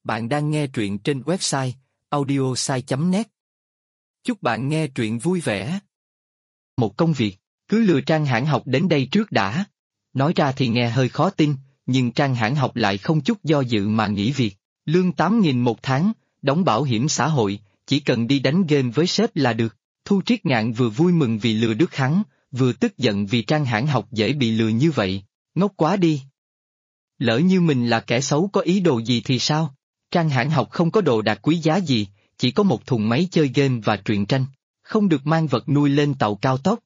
Bạn đang nghe truyện trên website audiosai.net. Chúc bạn nghe truyện vui vẻ. Một công việc, cứ lừa Trang Hãn Học đến đây trước đã. Nói ra thì nghe hơi khó tin, nhưng Trang Hãn Học lại không chút do dự mà nghỉ việc. Lương 8.000 một tháng, đóng bảo hiểm xã hội, chỉ cần đi đánh game với sếp là được. Thu Triết Ngạn vừa vui mừng vì lừa được hắn, vừa tức giận vì Trang Hãn Học dễ bị lừa như vậy. Ngốc quá đi. Lỡ như mình là kẻ xấu có ý đồ gì thì sao? Trang Hãn Học không có đồ đạc quý giá gì, chỉ có một thùng máy chơi game và truyện tranh, không được mang vật nuôi lên tàu cao tốc.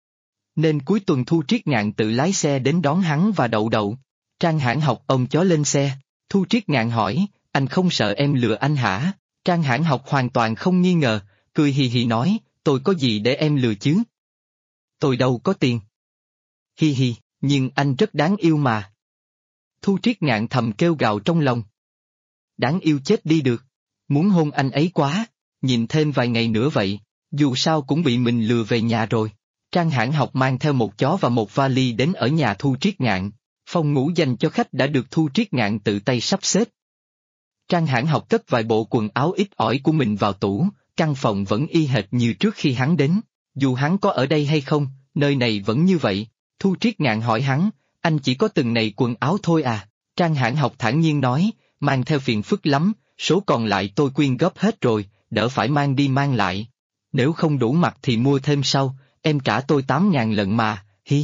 Nên cuối tuần Thu Triết Ngạn tự lái xe đến đón hắn và đậu. Trang Hãn Học ôm chó lên xe. Thu Triết Ngạn hỏi, anh không sợ em lừa anh hả? Trang Hãn Học hoàn toàn không nghi ngờ, cười hì hì nói, tôi có gì để em lừa chứ? Tôi đâu có tiền. Hi hi, nhưng anh rất đáng yêu mà. Thu Triết Ngạn thầm kêu gào trong lòng. Đáng yêu chết đi được. Muốn hôn anh ấy quá, nhìn thêm vài ngày nữa vậy, dù sao cũng bị mình lừa về nhà rồi. Trang Hãn Học mang theo một chó và một vali đến ở nhà Thu Triết Ngạn. Phòng ngủ dành cho khách đã được Thu Triết Ngạn tự tay sắp xếp. Trang Hãn Học cất vài bộ quần áo ít ỏi của mình vào tủ, căn phòng vẫn y hệt như trước khi hắn đến. Dù hắn có ở đây hay không, nơi này vẫn như vậy. Thu Triết Ngạn hỏi hắn, anh chỉ có từng này quần áo thôi à? Trang Hãn Học thản nhiên nói, mang theo phiền phức lắm, số còn lại tôi quyên góp hết rồi, đỡ phải mang đi mang lại. Nếu không đủ mặc thì mua thêm sau, em trả tôi 8.000 lận mà, hi.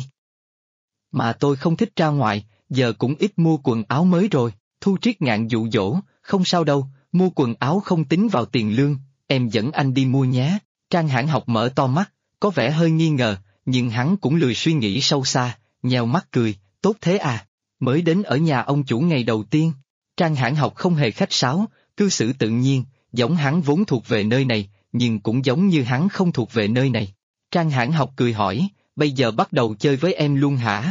Mà tôi không thích ra ngoài, giờ cũng ít mua quần áo mới rồi. Thu Triết Ngạn dụ dỗ, không sao đâu, mua quần áo không tính vào tiền lương, em dẫn anh đi mua nhé. Trang Hãn Học mở to mắt, có vẻ hơi nghi ngờ, nhưng hắn cũng lười suy nghĩ sâu xa, nheo mắt cười, tốt thế à, mới đến ở nhà ông chủ ngày đầu tiên. Trang Hãn Học không hề khách sáo, cư xử tự nhiên, giống hắn vốn thuộc về nơi này, nhưng cũng giống như hắn không thuộc về nơi này. Trang Hãn Học cười hỏi, bây giờ bắt đầu chơi với em luôn hả?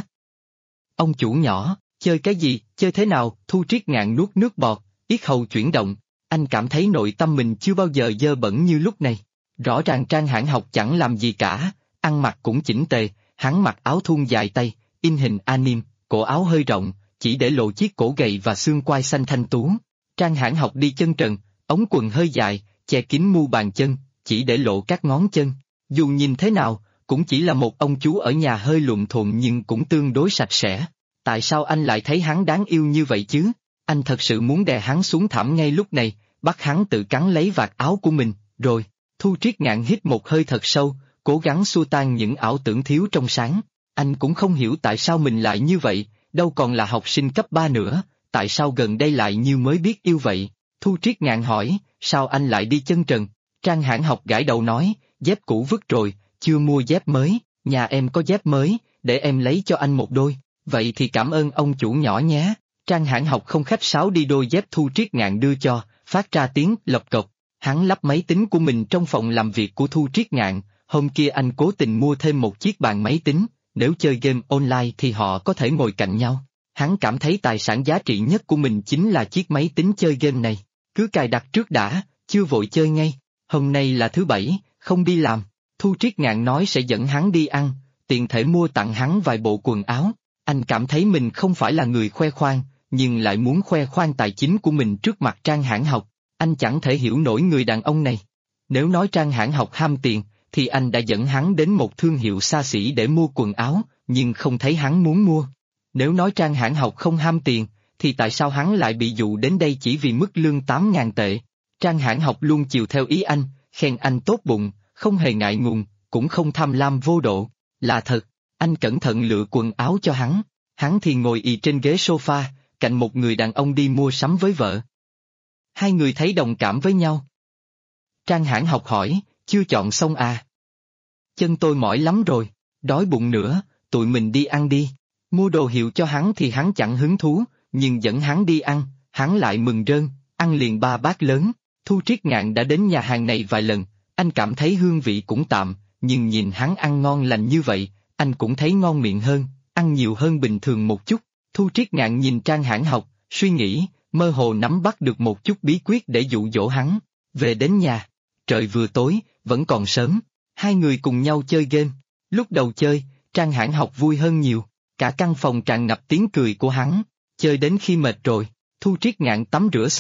Ông chủ nhỏ, chơi cái gì, chơi thế nào? Thu Triết Ngạn nuốt nước bọt, yết hầu chuyển động, anh cảm thấy nội tâm mình chưa bao giờ dơ bẩn như lúc này. Rõ ràng Trang Hãn Học chẳng làm gì cả, ăn mặc cũng chỉnh tề, hắn mặc áo thun dài tay, in hình anime, cổ áo hơi rộng, chỉ để lộ chiếc cổ gầy và xương quai xanh thanh tú. Trang Hãn Học đi chân trần, ống quần hơi dài, che kín mu bàn chân, chỉ để lộ các ngón chân. Dù nhìn thế nào, cũng chỉ là một ông chú ở nhà hơi lụm thụm nhưng cũng tương đối sạch sẽ. Tại sao anh lại thấy hắn đáng yêu như vậy chứ? Anh thật sự muốn đè hắn xuống thảm ngay lúc này, bắt hắn tự cắn lấy vạt áo của mình, rồi. Thu Triết Ngạn hít một hơi thật sâu, cố gắng xua tan những ảo tưởng thiếu trong sáng. Anh cũng không hiểu tại sao mình lại như vậy, đâu còn là học sinh cấp 3 nữa, tại sao gần đây lại như mới biết yêu vậy? Thu Triết Ngạn hỏi, sao anh lại đi chân trần? Trang Hãn Học gãi đầu nói, dép cũ vứt rồi, chưa mua dép mới, nhà em có dép mới, để em lấy cho anh một đôi, vậy thì cảm ơn ông chủ nhỏ nhé. Trang Hãn Học không khách sáo đi đôi dép Thu Triết Ngạn đưa cho, phát ra tiếng lộc cộc. Hắn lắp máy tính của mình trong phòng làm việc của Thu Triết Ngạn, hôm kia anh cố tình mua thêm một chiếc bàn máy tính, nếu chơi game online thì họ có thể ngồi cạnh nhau. Hắn cảm thấy tài sản giá trị nhất của mình chính là chiếc máy tính chơi game này, cứ cài đặt trước đã, chưa vội chơi ngay. Hôm nay là thứ Bảy, không đi làm, Thu Triết Ngạn nói sẽ dẫn hắn đi ăn, tiện thể mua tặng hắn vài bộ quần áo. Anh cảm thấy mình không phải là người khoe khoang, nhưng lại muốn khoe khoang tài chính của mình trước mặt Trang Hãn Học. Anh chẳng thể hiểu nổi người đàn ông này. Nếu nói Trang Hãn Học ham tiền, thì anh đã dẫn hắn đến một thương hiệu xa xỉ để mua quần áo, nhưng không thấy hắn muốn mua. Nếu nói Trang Hãn Học không ham tiền, thì tại sao hắn lại bị dụ đến đây chỉ vì mức lương 8.000 tệ? Trang Hãn Học luôn chiều theo ý anh, khen anh tốt bụng, không hề ngại ngùng, cũng không tham lam vô độ. Là thật, anh cẩn thận lựa quần áo cho hắn thì ngồi ì trên ghế sofa, cạnh một người đàn ông đi mua sắm với vợ. Hai người thấy đồng cảm với nhau. Trang Hãn Học hỏi, chưa chọn xong à? Chân tôi mỏi lắm rồi, đói bụng nữa, tụi mình đi ăn đi. Mua đồ hiệu cho hắn thì hắn chẳng hứng thú, nhưng dẫn hắn đi ăn, hắn lại mừng rơn, ăn liền 3 bát lớn. Thu Triết Ngạn đã đến nhà hàng này vài lần, anh cảm thấy hương vị cũng tạm, nhưng nhìn hắn ăn ngon lành như vậy, anh cũng thấy ngon miệng hơn, ăn nhiều hơn bình thường một chút. Thu Triết Ngạn nhìn Trang Hãn Học, suy nghĩ, mơ hồ nắm bắt được một chút bí quyết để dụ dỗ hắn. Về đến nhà, trời vừa tối, vẫn còn sớm, hai người cùng nhau chơi game. Lúc đầu chơi, Trang Hãn Học vui hơn nhiều, cả căn phòng tràn ngập tiếng cười của hắn. Chơi đến khi mệt rồi, Thu Triết Ngạn tắm rửa xong,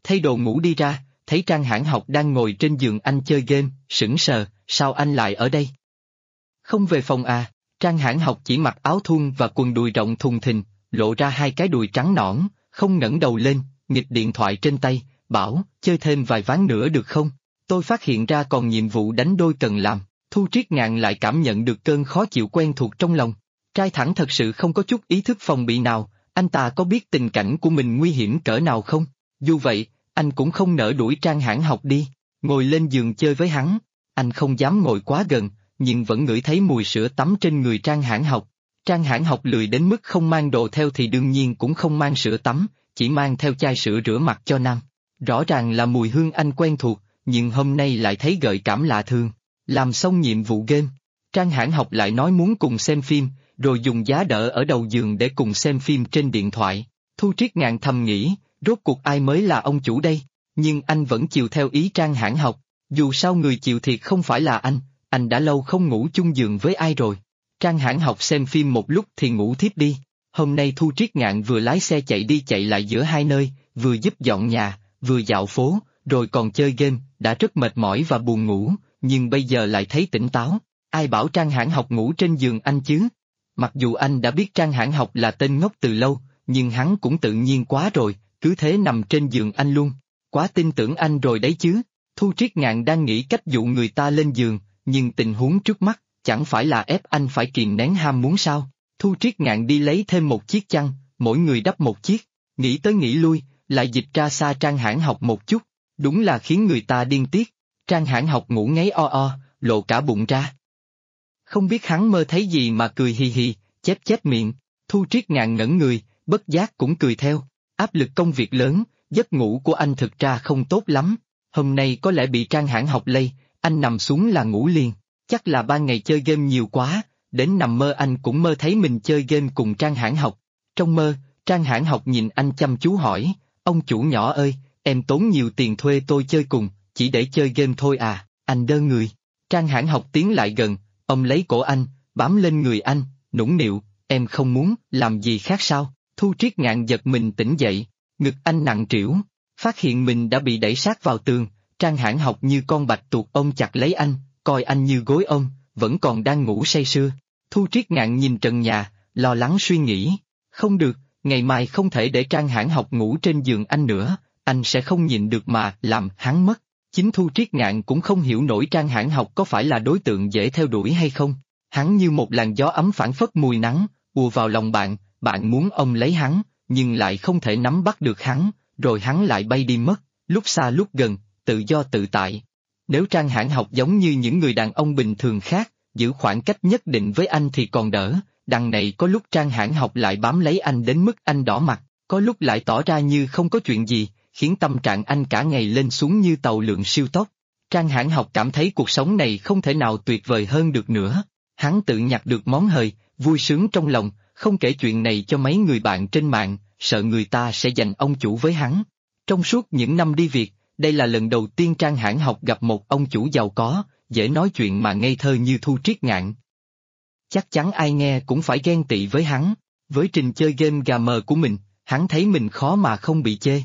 thay đồ ngủ đi ra, thấy Trang Hãn Học đang ngồi trên giường anh chơi game, sững sờ, sao anh lại ở đây? Không về phòng à? Trang Hãn Học chỉ mặc áo thun và quần đùi rộng thùng thình, lộ ra hai cái đùi trắng nõn, không ngẩng đầu lên, nghịch điện thoại trên tay, bảo, chơi thêm vài ván nữa được không? Tôi phát hiện ra còn nhiệm vụ đánh đôi cần làm. Thu Triết Ngạn lại cảm nhận được cơn khó chịu quen thuộc trong lòng. Trai thẳng thật sự không có chút ý thức phòng bị nào, anh ta có biết tình cảnh của mình nguy hiểm cỡ nào không? Dù vậy, anh cũng không nỡ đuổi Trang Hãn Học đi, ngồi lên giường chơi với hắn. Anh không dám ngồi quá gần, nhưng vẫn ngửi thấy mùi sữa tắm trên người Trang Hãn Học. Trang Hãn Học lười đến mức không mang đồ theo thì đương nhiên cũng không mang sữa tắm, chỉ mang theo chai sữa rửa mặt cho nam. Rõ ràng là mùi hương anh quen thuộc, nhưng hôm nay lại thấy gợi cảm lạ thường. Làm xong nhiệm vụ game, Trang Hãn Học lại nói muốn cùng xem phim, rồi dùng giá đỡ ở đầu giường để cùng xem phim trên điện thoại. Thu Triết Ngạn thầm nghĩ, rốt cuộc ai mới là ông chủ đây, nhưng anh vẫn chiều theo ý Trang Hãn Học, dù sao người chịu thiệt không phải là anh đã lâu không ngủ chung giường với ai rồi. Trang Hãn Học xem phim một lúc thì ngủ thiếp đi. Hôm nay Thu Triết Ngạn vừa lái xe chạy đi chạy lại giữa hai nơi, vừa giúp dọn nhà, vừa dạo phố, rồi còn chơi game, đã rất mệt mỏi và buồn ngủ, nhưng bây giờ lại thấy tỉnh táo. Ai bảo Trang Hãn Học ngủ trên giường anh chứ? Mặc dù anh đã biết Trang Hãn Học là tên ngốc từ lâu, nhưng hắn cũng tự nhiên quá rồi, cứ thế nằm trên giường anh luôn. Quá tin tưởng anh rồi đấy chứ. Thu Triết Ngạn đang nghĩ cách dụ người ta lên giường, nhưng tình huống trước mắt, chẳng phải là ép anh phải kìm nén ham muốn sao? Thu Triết Ngạn đi lấy thêm một chiếc chăn, mỗi người đắp một chiếc, nghĩ tới nghĩ lui, lại dịch ra xa Trang Hãn Học một chút, đúng là khiến người ta điên tiết. Trang Hãn Học ngủ ngáy o, lộ cả bụng ra. Không biết hắn mơ thấy gì mà cười hì hì, chép miệng. Thu Triết Ngạn ngẩn người, bất giác cũng cười theo. Áp lực công việc lớn, giấc ngủ của anh thực ra không tốt lắm. Hôm nay có lẽ bị Trang Hãn Học lây, anh nằm xuống là ngủ liền. Chắc là ban ngày chơi game nhiều quá, đến nằm mơ anh cũng mơ thấy mình chơi game cùng Trang Hãn Học. Trong mơ, Trang Hãn Học nhìn anh chăm chú hỏi, ông chủ nhỏ ơi, em tốn nhiều tiền thuê tôi chơi cùng, chỉ để chơi game thôi à? Anh đơ người. Trang Hãn Học tiến lại gần, ông lấy cổ anh, bám lên người anh, nũng nịu, em không muốn làm gì khác sao? Thu Triết Ngạn giật mình tỉnh dậy, ngực anh nặng trĩu, phát hiện mình đã bị đẩy sát vào tường. Trang Hãn Học như con bạch tuộc ôm chặt lấy anh, coi anh như gối ôm, vẫn còn đang ngủ say sưa. Thu Triết Ngạn nhìn trần nhà, lo lắng suy nghĩ, không được, ngày mai không thể để Trang Hãn Học ngủ trên giường anh nữa, anh sẽ không nhịn được mà làm hắn mất. Chính Thu Triết Ngạn cũng không hiểu nổi Trang Hãn Học có phải là đối tượng dễ theo đuổi hay không. Hắn như một làn gió ấm phảng phất mùi nắng, ùa vào lòng bạn, bạn muốn ôm lấy hắn, nhưng lại không thể nắm bắt được hắn, rồi hắn lại bay đi mất, lúc xa lúc gần, tự do tự tại. Nếu Trang Hãn Học giống như những người đàn ông bình thường khác, giữ khoảng cách nhất định với anh thì còn đỡ, đằng này có lúc Trang Hãn Học lại bám lấy anh đến mức anh đỏ mặt, có lúc lại tỏ ra như không có chuyện gì, khiến tâm trạng anh cả ngày lên xuống như tàu lượn siêu tốc. Trang Hãn Học cảm thấy cuộc sống này không thể nào tuyệt vời hơn được nữa. Hắn tự nhặt được món hời, vui sướng trong lòng, không kể chuyện này cho mấy người bạn trên mạng, sợ người ta sẽ giành ông chủ với hắn. Trong suốt những năm đi Việt, đây là lần đầu tiên Trang Hãn Học gặp một ông chủ giàu có, dễ nói chuyện mà ngây thơ như Thu Triết Ngạn. Chắc chắn ai nghe cũng phải ghen tị với hắn. Với trình chơi game gà mờ của mình, hắn thấy mình khó mà không bị chê.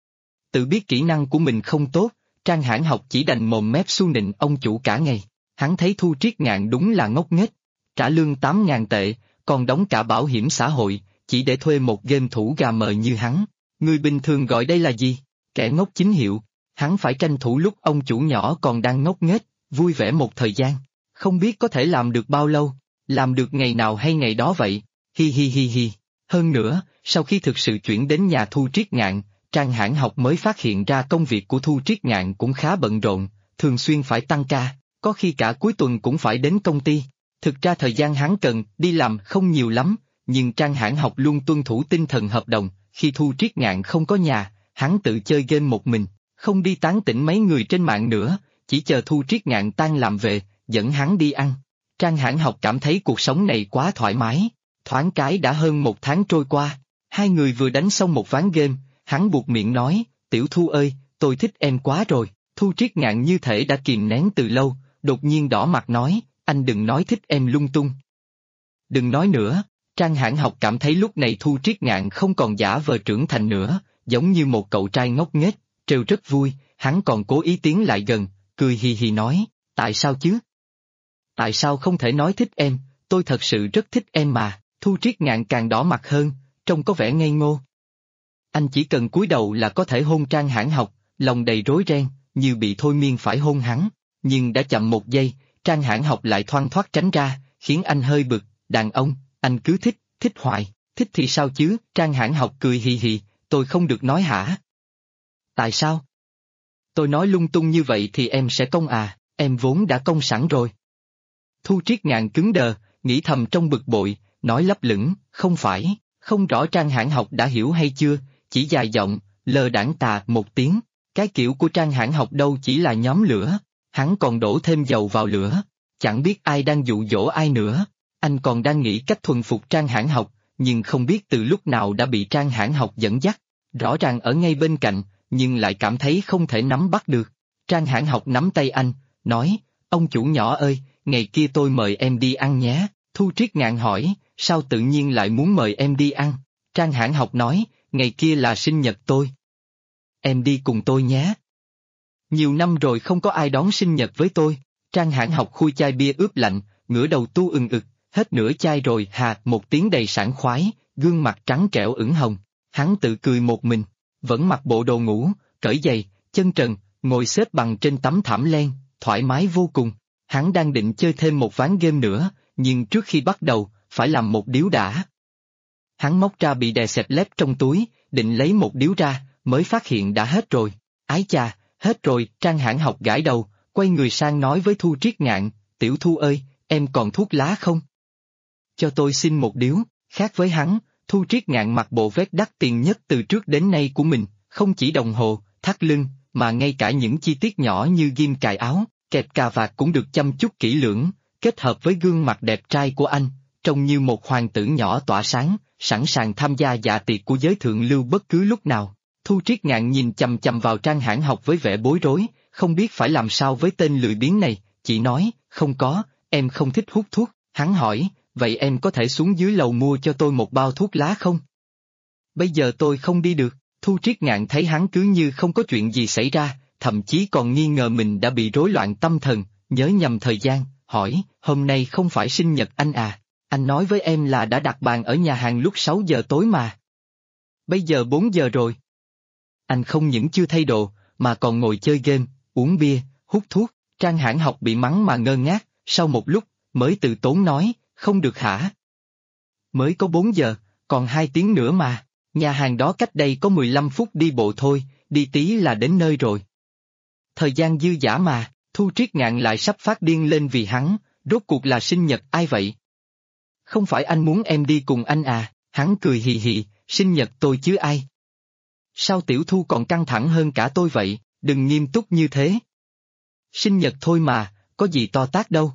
Tự biết kỹ năng của mình không tốt, Trang Hãn Học chỉ đành mồm mép su nịnh ông chủ cả ngày. Hắn thấy Thu Triết Ngạn đúng là ngốc nghếch, trả lương 8.000 tệ, còn đóng cả bảo hiểm xã hội, chỉ để thuê một game thủ gà mờ như hắn. Người bình thường gọi đây là gì? Kẻ ngốc chính hiệu. Hắn phải tranh thủ lúc ông chủ nhỏ còn đang ngốc nghếch, vui vẻ một thời gian. Không biết có thể làm được bao lâu, làm được ngày nào hay ngày đó vậy, hi hi hi hi. Hơn nữa, sau khi thực sự chuyển đến nhà Thu Triết Ngạn, Trang Hãn Học mới phát hiện ra công việc của Thu Triết Ngạn cũng khá bận rộn, thường xuyên phải tăng ca, có khi cả cuối tuần cũng phải đến công ty. Thực ra thời gian hắn cần đi làm không nhiều lắm, nhưng Trang Hãn Học luôn tuân thủ tinh thần hợp đồng, khi Thu Triết Ngạn không có nhà, hắn tự chơi game một mình, không đi tán tỉnh mấy người trên mạng nữa, chỉ chờ Thu Triết Ngạn tan làm về, dẫn hắn đi ăn. Trang Hãn Học cảm thấy cuộc sống này quá thoải mái, thoáng cái đã hơn một tháng trôi qua, hai người vừa đánh xong một ván game, hắn buột miệng nói, Tiểu Thu ơi, tôi thích em quá rồi. Thu Triết Ngạn như thể đã kìm nén từ lâu, đột nhiên đỏ mặt nói, anh đừng nói thích em lung tung. Đừng nói nữa. Trang Hãn Học cảm thấy lúc này Thu Triết Ngạn không còn giả vờ trưởng thành nữa, giống như một cậu trai ngốc nghếch, trêu rất vui, hắn còn cố ý tiến lại gần, cười hì hì nói, tại sao chứ? Tại sao không thể nói thích em, tôi thật sự rất thích em mà, Thu Triết Ngạn càng đỏ mặt hơn, trông có vẻ ngây ngô. Anh chỉ cần cúi đầu là có thể hôn Trang Hãn Học, lòng đầy rối ren, như bị thôi miên phải hôn hắn, nhưng đã chậm một giây, Trang Hãn Học lại thoăn thoắt tránh ra, khiến anh hơi bực, đàn ông, anh cứ thích, thích hoài, thích thì sao chứ, Trang Hãn Học cười hì hì, tôi không được nói hả? Tại sao? Tôi nói lung tung như vậy thì em sẽ công à, em vốn đã công sẵn rồi. Thu Triết Ngạn cứng đờ, nghĩ thầm trong bực bội, nói lấp lửng, không phải, không rõ Trang Hãn Học đã hiểu hay chưa, chỉ dài giọng, lơ đãng tà một tiếng, cái kiểu của Trang Hãn Học đâu chỉ là nhóm lửa, hắn còn đổ thêm dầu vào lửa, chẳng biết ai đang dụ dỗ ai nữa, anh còn đang nghĩ cách thuần phục Trang Hãn Học, nhưng không biết từ lúc nào đã bị Trang Hãn Học dẫn dắt, rõ ràng ở ngay bên cạnh, nhưng lại cảm thấy không thể nắm bắt được. Trang Hãn Học nắm tay anh, nói, ông chủ nhỏ ơi, ngày kia tôi mời em đi ăn nhé. Thu Triết Ngạn hỏi, sao tự nhiên lại muốn mời em đi ăn? Trang Hãn Học nói, ngày kia là sinh nhật tôi. Em đi cùng tôi nhé. Nhiều năm rồi không có ai đón sinh nhật với tôi. Trang Hãn Học khui chai bia ướp lạnh, ngửa đầu tu ực, hết nửa chai rồi hà một tiếng đầy sảng khoái, gương mặt trắng trẻo ửng hồng. Hắn tự cười một mình, vẫn mặc bộ đồ ngủ, cởi giày, chân trần, ngồi xếp bằng trên tấm thảm len, thoải mái vô cùng. Hắn đang định chơi thêm một ván game nữa, nhưng trước khi bắt đầu, phải làm một điếu đã. Hắn móc ra bị đè xẹp lép trong túi, định lấy một điếu ra, mới phát hiện đã hết rồi. Ái chà, hết rồi, Trang Hãn Học gãi đầu, quay người sang nói với Thu Triết Ngạn, Tiểu Thu ơi, em còn thuốc lá không? Cho tôi xin một điếu, khác với hắn, Thu Triết Ngạn mặc bộ vest đắt tiền nhất từ trước đến nay của mình, không chỉ đồng hồ, thắt lưng, mà ngay cả những chi tiết nhỏ như ghim cài áo, kẹp cà vạt cũng được chăm chút kỹ lưỡng, kết hợp với gương mặt đẹp trai của anh, trông như một hoàng tử nhỏ tỏa sáng, sẵn sàng tham gia dạ tiệc của giới thượng lưu bất cứ lúc nào. Thu Triết Ngạn nhìn chằm chằm vào Trang Hãn Học với vẻ bối rối, không biết phải làm sao với tên lười biếng này, chỉ nói, không có, em không thích hút thuốc. Hắn hỏi, vậy em có thể xuống dưới lầu mua cho tôi một bao thuốc lá không? Bây giờ tôi không đi được. Thu Triết Ngạn thấy hắn cứ như không có chuyện gì xảy ra, thậm chí còn nghi ngờ mình đã bị rối loạn tâm thần, nhớ nhầm thời gian, hỏi, hôm nay không phải sinh nhật anh à? Anh nói với em là đã đặt bàn ở nhà hàng lúc 6 giờ tối mà. Bây giờ 4 giờ rồi. Anh không những chưa thay đồ, mà còn ngồi chơi game, uống bia, hút thuốc. Trang Hãn Học bị mắng mà ngơ ngác, sau một lúc, mới từ tốn nói, không được hả? Mới có 4 giờ, còn 2 tiếng nữa mà, nhà hàng đó cách đây có 15 phút đi bộ thôi, đi tí là đến nơi rồi. Thời gian dư dả mà, Thu Triết Ngạn lại sắp phát điên lên vì hắn, rốt cuộc là sinh nhật ai vậy? Không phải anh muốn em đi cùng anh à? Hắn cười hì hì, sinh nhật tôi chứ ai? Sao Tiểu Thu còn căng thẳng hơn cả tôi vậy, đừng nghiêm túc như thế. Sinh nhật thôi mà, có gì to tát đâu.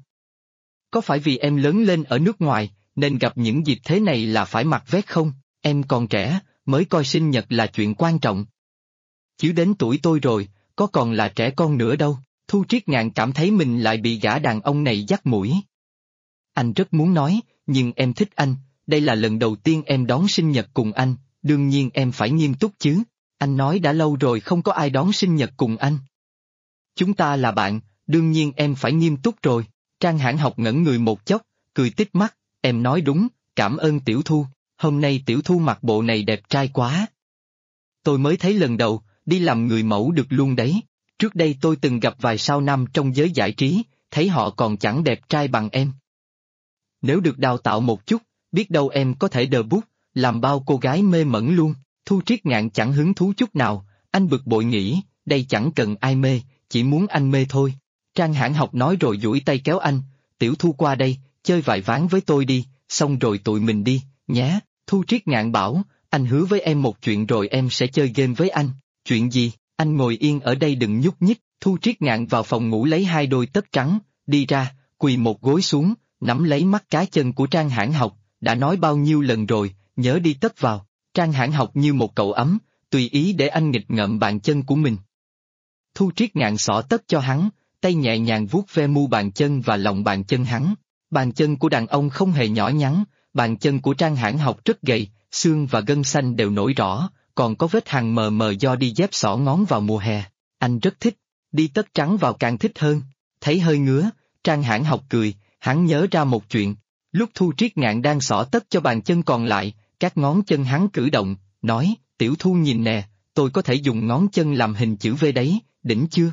Có phải vì em lớn lên ở nước ngoài, nên gặp những dịp thế này là phải mặc vest không? Em còn trẻ, mới coi sinh nhật là chuyện quan trọng. Chứ đến tuổi tôi rồi, có còn là trẻ con nữa đâu. Thu Triết Ngạn cảm thấy mình lại bị gã đàn ông này dắt mũi. Anh rất muốn nói, nhưng em thích anh, đây là lần đầu tiên em đón sinh nhật cùng anh, đương nhiên em phải nghiêm túc chứ. Anh nói đã lâu rồi không có ai đón sinh nhật cùng anh. Chúng ta là bạn, đương nhiên em phải nghiêm túc rồi. Trang Hãn Học ngẩn người một chốc, cười tít mắt, em nói đúng, cảm ơn Tiểu Thu, hôm nay Tiểu Thu mặc bộ này đẹp trai quá. Tôi mới thấy lần đầu, đi làm người mẫu được luôn đấy, trước đây tôi từng gặp vài sao nam trong giới giải trí, thấy họ còn chẳng đẹp trai bằng em. Nếu được đào tạo một chút, biết đâu em có thể đờ bút, làm bao cô gái mê mẩn luôn. Thu Triết Ngạn chẳng hứng thú chút nào, anh bực bội nghĩ, đây chẳng cần ai mê, chỉ muốn anh mê thôi. Trang Hãn Học nói rồi duỗi tay kéo anh, Tiểu Thu qua đây, chơi vài ván với tôi đi, xong rồi tụi mình đi, nhé. Thu Triết Ngạn bảo, anh hứa với em một chuyện rồi em sẽ chơi game với anh. Chuyện gì? Anh ngồi yên ở đây đừng nhúc nhích. Thu Triết Ngạn vào phòng ngủ lấy 2 đôi tất trắng, đi ra, quỳ một gối xuống, nắm lấy mắt cá chân của Trang Hãn Học, đã nói bao nhiêu lần rồi, nhớ đi tất vào. Trang Hãn Học như một cậu ấm, tùy ý để anh nghịch ngợm bàn chân của mình. Thu Triết Ngạn xỏ tất cho hắn, tay nhẹ nhàng vuốt ve mu bàn chân và lòng bàn chân hắn. Bàn chân của đàn ông không hề nhỏ nhắn, bàn chân của Trang Hãn Học rất gầy, xương và gân xanh đều nổi rõ, còn có vết hằn mờ mờ do đi dép xỏ ngón vào mùa hè. Anh rất thích, đi tất trắng vào càng thích hơn. Thấy hơi ngứa, Trang Hãn Học cười, hắn nhớ ra một chuyện. Lúc Thu Triết Ngạn đang xỏ tất cho bàn chân còn lại, các ngón chân hắn cử động, nói, Tiểu Thu nhìn nè, tôi có thể dùng ngón chân làm hình chữ V đấy, đỉnh chưa?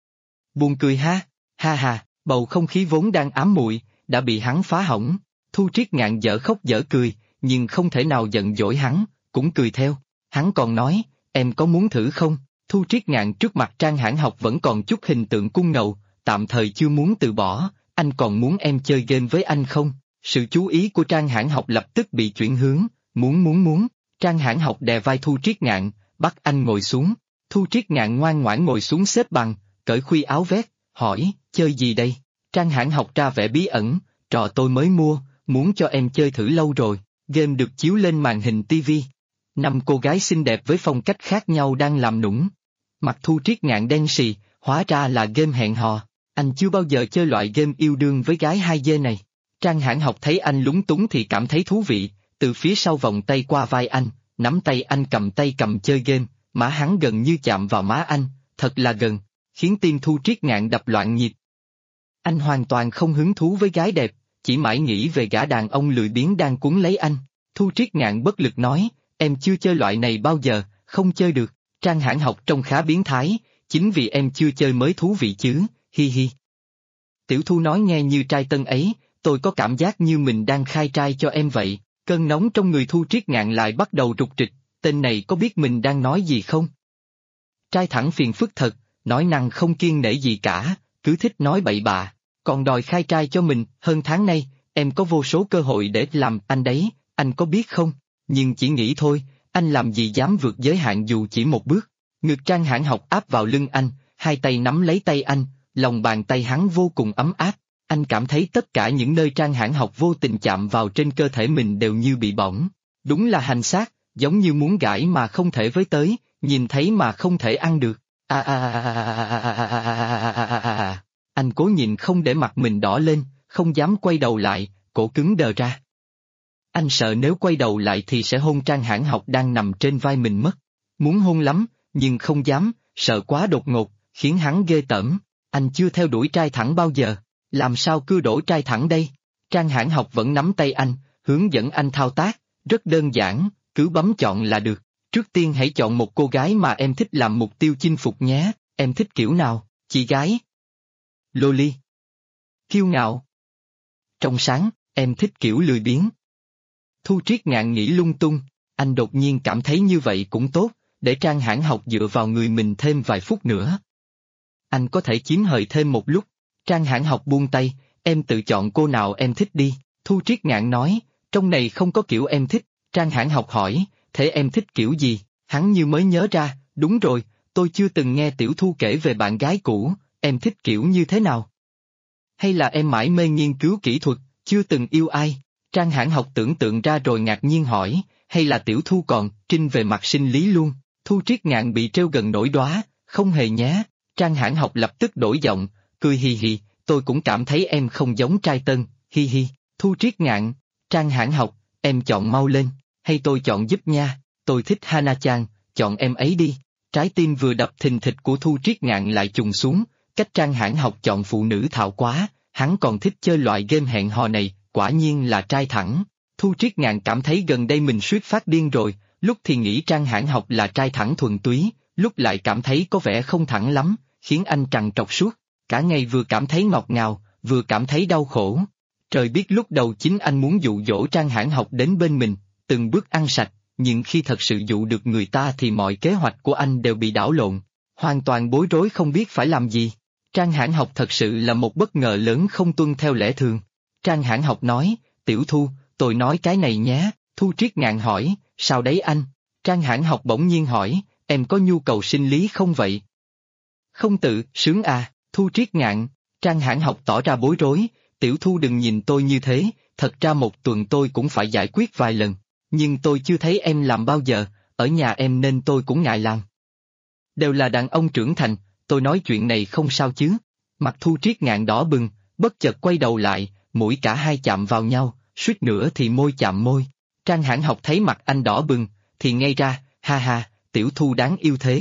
Buồn cười ha, ha ha, bầu không khí vốn đang ám muội đã bị hắn phá hỏng. Thu Triết Ngạn dở khóc dở cười, nhưng không thể nào giận dỗi hắn, cũng cười theo. Hắn còn nói, em có muốn thử không? Thu Triết Ngạn trước mặt Trang Hãn Học vẫn còn chút hình tượng cung ngầu, tạm thời chưa muốn từ bỏ, anh còn muốn em chơi game với anh không? Sự chú ý của Trang Hãn Học lập tức bị chuyển hướng, muốn. Trang Hãn Học đè vai Thu Triết Ngạn, bắt anh ngồi xuống. Thu Triết Ngạn ngoan ngoãn ngồi xuống xếp bằng, cởi khuy áo vest, hỏi, chơi gì đây? Trang Hãn Học ra vẻ bí ẩn, trò tôi mới mua, muốn cho em chơi thử lâu rồi. Game được chiếu lên màn hình TV. 5 cô gái xinh đẹp với phong cách khác nhau đang làm nũng. Mặt Thu Triết Ngạn đen sì, hóa ra là game hẹn hò. Anh chưa bao giờ chơi loại game yêu đương với gái 2G này. Trang Hãn Học thấy anh lúng túng thì cảm thấy thú vị, từ phía sau vòng tay qua vai anh, nắm tay anh cầm chơi game, má hắn gần như chạm vào má anh, thật là gần, khiến tim Thu Triết Ngạn đập loạn nhịp. Anh hoàn toàn không hứng thú với gái đẹp, chỉ mãi nghĩ về gã đàn ông lười biếng đang cuốn lấy anh. Thu Triết Ngạn bất lực nói, em chưa chơi loại này bao giờ, không chơi được. Trang Hãn Học trông khá biến thái, chính vì em chưa chơi mới thú vị chứ, hi hi. Tiểu Thu nói nghe như trai tân ấy, tôi có cảm giác như mình đang khai trai cho em vậy. Cơn nóng trong người Thu Triết Ngạn lại bắt đầu rục rịch, tên này có biết mình đang nói gì không? Trai thẳng phiền phức thật, nói năng không kiêng nể gì cả, cứ thích nói bậy bạ, còn đòi khai trai cho mình. Hơn tháng nay, em có vô số cơ hội để làm anh đấy, anh có biết không? Nhưng chỉ nghĩ thôi, anh làm gì dám vượt giới hạn dù chỉ một bước. Ngực Trang Hãn Học áp vào lưng anh, hai tay nắm lấy tay anh, lòng bàn tay hắn vô cùng ấm áp. Anh cảm thấy tất cả những nơi Trang Hãn Học vô tình chạm vào trên cơ thể mình đều như bị bỏng. Đúng là hành xác, giống như muốn gãi mà không thể với tới, nhìn thấy mà không thể ăn được. Anh cố nhịn không để mặt mình đỏ lên, không dám quay đầu lại, cổ cứng đờ ra. Anh sợ nếu quay đầu lại thì sẽ hôn Trang Hãn Học đang nằm trên vai mình mất. Muốn hôn lắm, nhưng không dám, sợ quá đột ngột, khiến hắn ghê tởm. Anh chưa theo đuổi trai thẳng bao giờ, làm sao cưa đổ trai thẳng đây? Trang Hãn Học vẫn nắm tay anh, hướng dẫn anh thao tác, rất đơn giản, cứ bấm chọn là được. Trước tiên hãy chọn một cô gái mà em thích làm mục tiêu chinh phục nhé, em thích kiểu nào, chị gái? Loli. Kiêu ngạo. Trong sáng, em thích kiểu lười biếng. Thu Triết Ngạn nghĩ lung tung, anh đột nhiên cảm thấy như vậy cũng tốt, để Trang Hãn Học dựa vào người mình thêm vài phút nữa. Anh có thể chiếm hời thêm một lúc. Trang Hãn Học buông tay, em tự chọn cô nào em thích đi. Thu Triết Ngạn nói, trong này không có kiểu em thích. Trang Hãn Học hỏi, thế em thích kiểu gì? Hắn như mới nhớ ra, đúng rồi, tôi chưa từng nghe Tiểu Thu kể về bạn gái cũ, em thích kiểu như thế nào? Hay là em mãi mê nghiên cứu kỹ thuật, chưa từng yêu ai? Trang Hãn Học tưởng tượng ra rồi ngạc nhiên hỏi, hay là Tiểu Thu còn trinh về mặt sinh lý luôn? Thu Triết Ngạn bị trêu gần nổi đóa, không hề nhé. Trang Hãn Học lập tức đổi giọng, cười hì hì, tôi cũng cảm thấy em không giống trai tân, hi hi. Thu Triết Ngạn, Trang Hãn Học, em chọn mau lên, hay tôi chọn giúp nha, tôi thích Hana-chan, chọn em ấy đi. Trái tim vừa đập thình thịch của Thu Triết Ngạn lại trùng xuống, cách Trang Hãn Học chọn phụ nữ thạo quá, hắn còn thích chơi loại game hẹn hò này, quả nhiên là trai thẳng. Thu Triết Ngạn cảm thấy gần đây mình suýt phát điên rồi, lúc thì nghĩ Trang Hãn Học là trai thẳng thuần túy, lúc lại cảm thấy có vẻ không thẳng lắm, khiến anh trằn trọc suốt, cả ngày vừa cảm thấy ngọt ngào, vừa cảm thấy đau khổ. Trời biết lúc đầu chính anh muốn dụ dỗ Trang Hãn Học đến bên mình, từng bước ăn sạch, nhưng khi thật sự dụ được người ta thì mọi kế hoạch của anh đều bị đảo lộn, hoàn toàn bối rối không biết phải làm gì. Trang Hãn Học thật sự là một bất ngờ lớn không tuân theo lẽ thường. Trang Hãn Học nói, Tiểu Thu, tôi nói cái này nhé. Thu Triết Ngạn hỏi, sao đấy anh? Trang Hãn Học bỗng nhiên hỏi, em có nhu cầu sinh lý không vậy? Không tự, sướng à, Thu Triết Ngạn. Trang Hãn Học tỏ ra bối rối, Tiểu Thu đừng nhìn tôi như thế, thật ra một tuần tôi cũng phải giải quyết vài lần, nhưng tôi chưa thấy em làm bao giờ, ở nhà em nên tôi cũng ngại làm. Đều là đàn ông trưởng thành, tôi nói chuyện này không sao chứ. Mặt Thu Triết Ngạn đỏ bừng, bất chợt quay đầu lại, mũi cả hai chạm vào nhau, suýt nữa thì môi chạm môi. Trang Hãn Học thấy mặt anh đỏ bừng, thì ngây ra, ha ha, tiểu Thu đáng yêu thế.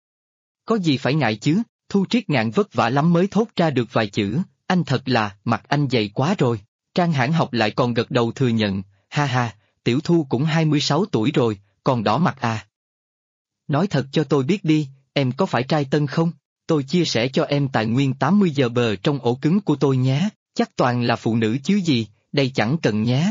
Có gì phải ngại chứ, Thu Triết Ngạn vất vả lắm mới thốt ra được vài chữ, anh thật là, mặt anh dày quá rồi. Trang Hãn Học lại còn gật đầu thừa nhận, ha ha, tiểu Thu cũng 26 tuổi rồi, còn đỏ mặt à. Nói thật cho tôi biết đi, em có phải trai tân không? Tôi chia sẻ cho em tài nguyên 80 giờ bờ trong ổ cứng của tôi nhé, chắc toàn là phụ nữ chứ gì, đây chẳng cần nhé.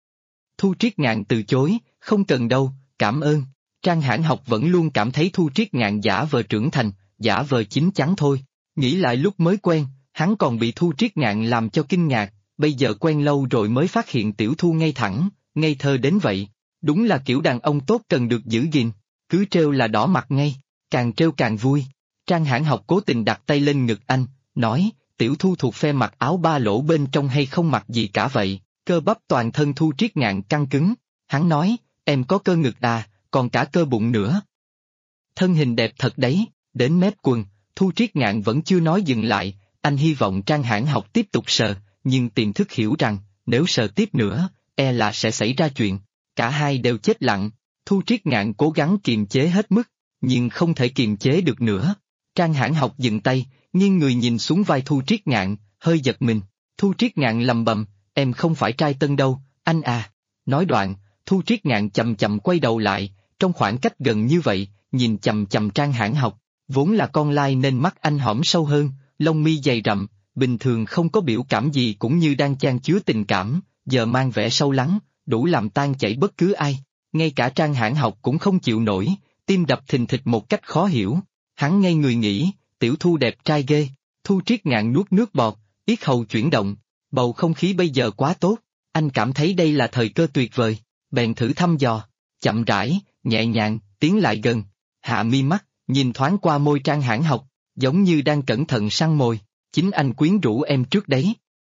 Thu Triết Ngạn từ chối, không cần đâu, cảm ơn. Trang Hãn Học vẫn luôn cảm thấy Thu Triết Ngạn giả vờ trưởng thành, giả vờ chín chắn thôi. Nghĩ lại lúc mới quen, hắn còn bị Thu Triết Ngạn làm cho kinh ngạc, bây giờ quen lâu rồi mới phát hiện tiểu Thu ngay thẳng, ngây thơ đến vậy. Đúng là kiểu đàn ông tốt cần được giữ gìn, cứ trêu là đỏ mặt ngay, càng trêu càng vui. Trang Hãn Học cố tình đặt tay lên ngực anh, nói, tiểu Thu thuộc phe mặc áo ba lỗ bên trong hay không mặc gì cả vậy, cơ bắp toàn thân Thu Triết Ngạn căng cứng. Hắn nói, em có cơ ngực à, còn cả cơ bụng nữa. Thân hình đẹp thật đấy, đến mép quần, Thu Triết Ngạn vẫn chưa nói dừng lại, anh hy vọng Trang Hãn Học tiếp tục sờ, nhưng tiềm thức hiểu rằng, nếu sờ tiếp nữa, e là sẽ xảy ra chuyện. Cả hai đều chết lặng, Thu Triết Ngạn cố gắng kiềm chế hết mức, nhưng không thể kiềm chế được nữa. Trang Hãn Học dừng tay, nghiêng người nhìn xuống vai Thu Triết Ngạn, hơi giật mình. Thu Triết Ngạn lầm bầm, em không phải trai tân đâu, anh à. Nói đoạn, Thu Triết Ngạn chậm chậm quay đầu lại, trong khoảng cách gần như vậy, nhìn chằm chằm Trang Hãn Học. Vốn là con lai nên mắt anh hõm sâu hơn, lông mi dày rậm, bình thường không có biểu cảm gì cũng như đang chan chứa tình cảm, giờ mang vẻ sâu lắng, đủ làm tan chảy bất cứ ai. Ngay cả Trang Hãn Học cũng không chịu nổi, tim đập thình thịch một cách khó hiểu. Hắn ngây người nghĩ, tiểu Thu đẹp trai ghê. Thu Triết Ngạn nuốt nước bọt, yết hầu chuyển động, bầu không khí bây giờ quá tốt, anh cảm thấy đây là thời cơ tuyệt vời, bèn thử thăm dò, chậm rãi, nhẹ nhàng, tiến lại gần, hạ mi mắt, nhìn thoáng qua môi Trang Hãn Học, giống như đang cẩn thận săn mồi, chính anh quyến rũ em trước đấy.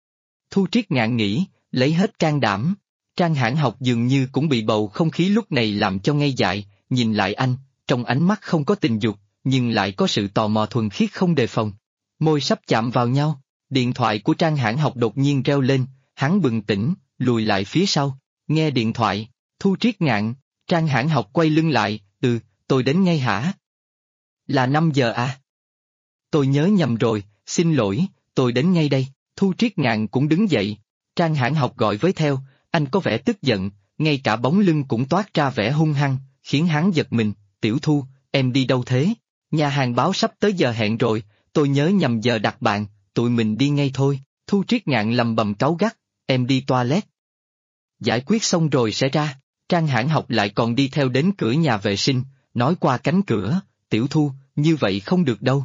Thu Triết Ngạn nghĩ, lấy hết can đảm. Trang Hãn Học dường như cũng bị bầu không khí lúc này làm cho ngây dại, nhìn lại anh, trong ánh mắt không có tình dục, nhưng lại có sự tò mò thuần khiết không đề phòng. Môi sắp chạm vào nhau, điện thoại của Trang Hãn Học đột nhiên reo lên, hắn bừng tỉnh, lùi lại phía sau, nghe điện thoại, Thu Triết Ngạn. Trang Hãn Học quay lưng lại, tôi đến ngay hả? Là 5 giờ à? Tôi nhớ nhầm rồi, xin lỗi, tôi đến ngay đây. Thu Triết Ngạn cũng đứng dậy, Trang Hãn Học gọi với theo, anh có vẻ tức giận, ngay cả bóng lưng cũng toát ra vẻ hung hăng, khiến hắn giật mình. Tiểu Thu, em đi đâu thế? Nhà hàng báo sắp tới giờ hẹn rồi, tôi nhớ nhầm giờ đặt bàn, tụi mình đi ngay thôi. Thu Triết Ngạn lầm bầm cáu gắt, em đi toilet. Giải quyết xong rồi sẽ ra. Trang Hãn Học lại còn đi theo đến cửa nhà vệ sinh, nói qua cánh cửa, tiểu Thu, như vậy không được đâu.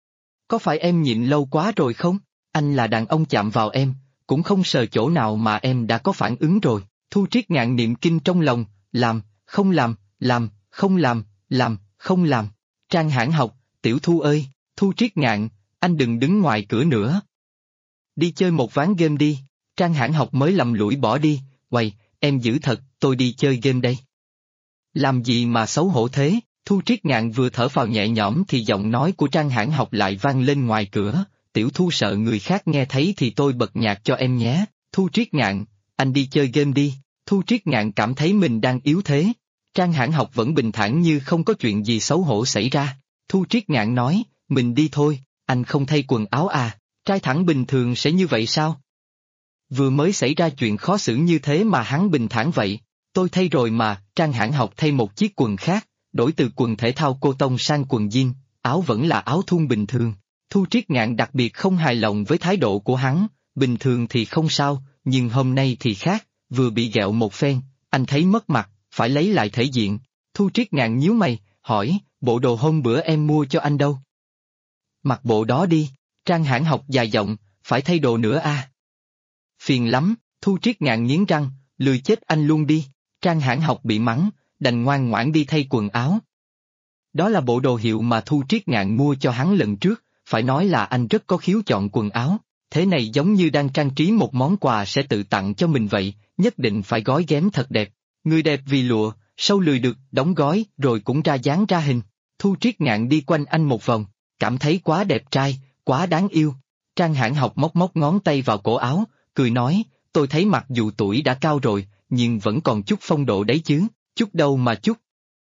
Có phải em nhịn lâu quá rồi không? Anh là đàn ông chạm vào em, cũng không sờ chỗ nào mà em đã có phản ứng rồi. Thu Triết Ngạn niệm kinh trong lòng, làm, không làm, làm, không làm, không làm. Trang Hãn Học, tiểu Thu ơi, Thu Triết Ngạn, anh đừng đứng ngoài cửa nữa. Đi chơi một ván game đi. Trang Hãn Học mới lầm lũi bỏ đi, quầy, em giữ thật, tôi đi chơi game đây. Làm gì mà xấu hổ thế? Thu Triết Ngạn vừa thở phào nhẹ nhõm thì giọng nói của Trang Hãn Học lại vang lên ngoài cửa, tiểu Thu sợ người khác nghe thấy thì tôi bật nhạc cho em nhé. Thu Triết Ngạn, anh đi chơi game đi. Thu Triết Ngạn cảm thấy mình đang yếu thế. Trang Hãn Học vẫn bình thản như không có chuyện gì xấu hổ xảy ra. Thu Triết Ngạn nói, mình đi thôi, anh không thay quần áo à, trai thẳng bình thường sẽ như vậy sao? Vừa mới xảy ra chuyện khó xử như thế mà hắn bình thản vậy. Tôi thay rồi mà. Trang Hãn Học thay một chiếc quần khác, đổi từ quần thể thao cô tông sang quần jean, áo vẫn là áo thun bình thường. Thu Triết Ngạn đặc biệt không hài lòng với thái độ của hắn, bình thường thì không sao, nhưng hôm nay thì khác, vừa bị ghẹo một phen, anh thấy mất mặt, phải lấy lại thể diện. Thu Triết Ngạn nhíu mày, hỏi, bộ đồ hôm bữa em mua cho anh đâu? Mặc bộ đó đi. Trang Hãn Học dài giọng, phải thay đồ nữa à? Phiền lắm. Thu Triết Ngạn nghiến răng, lười chết anh luôn đi. Trang Hãn Học bị mắng, đành ngoan ngoãn đi thay quần áo. Đó là bộ đồ hiệu mà Thu Triết Ngạn mua cho hắn lần trước, phải nói là anh rất có khiếu chọn quần áo, thế này giống như đang trang trí một món quà sẽ tự tặng cho mình vậy, nhất định phải gói ghém thật đẹp. Người đẹp vì lụa, sâu lười được, đóng gói rồi cũng ra dáng ra hình. Thu Triết Ngạn đi quanh anh một vòng, cảm thấy quá đẹp trai, quá đáng yêu. Trang Hãn Học móc móc ngón tay vào cổ áo, cười nói, tôi thấy mặc dù tuổi đã cao rồi, nhưng vẫn còn chút phong độ đấy chứ, chút đâu mà chút.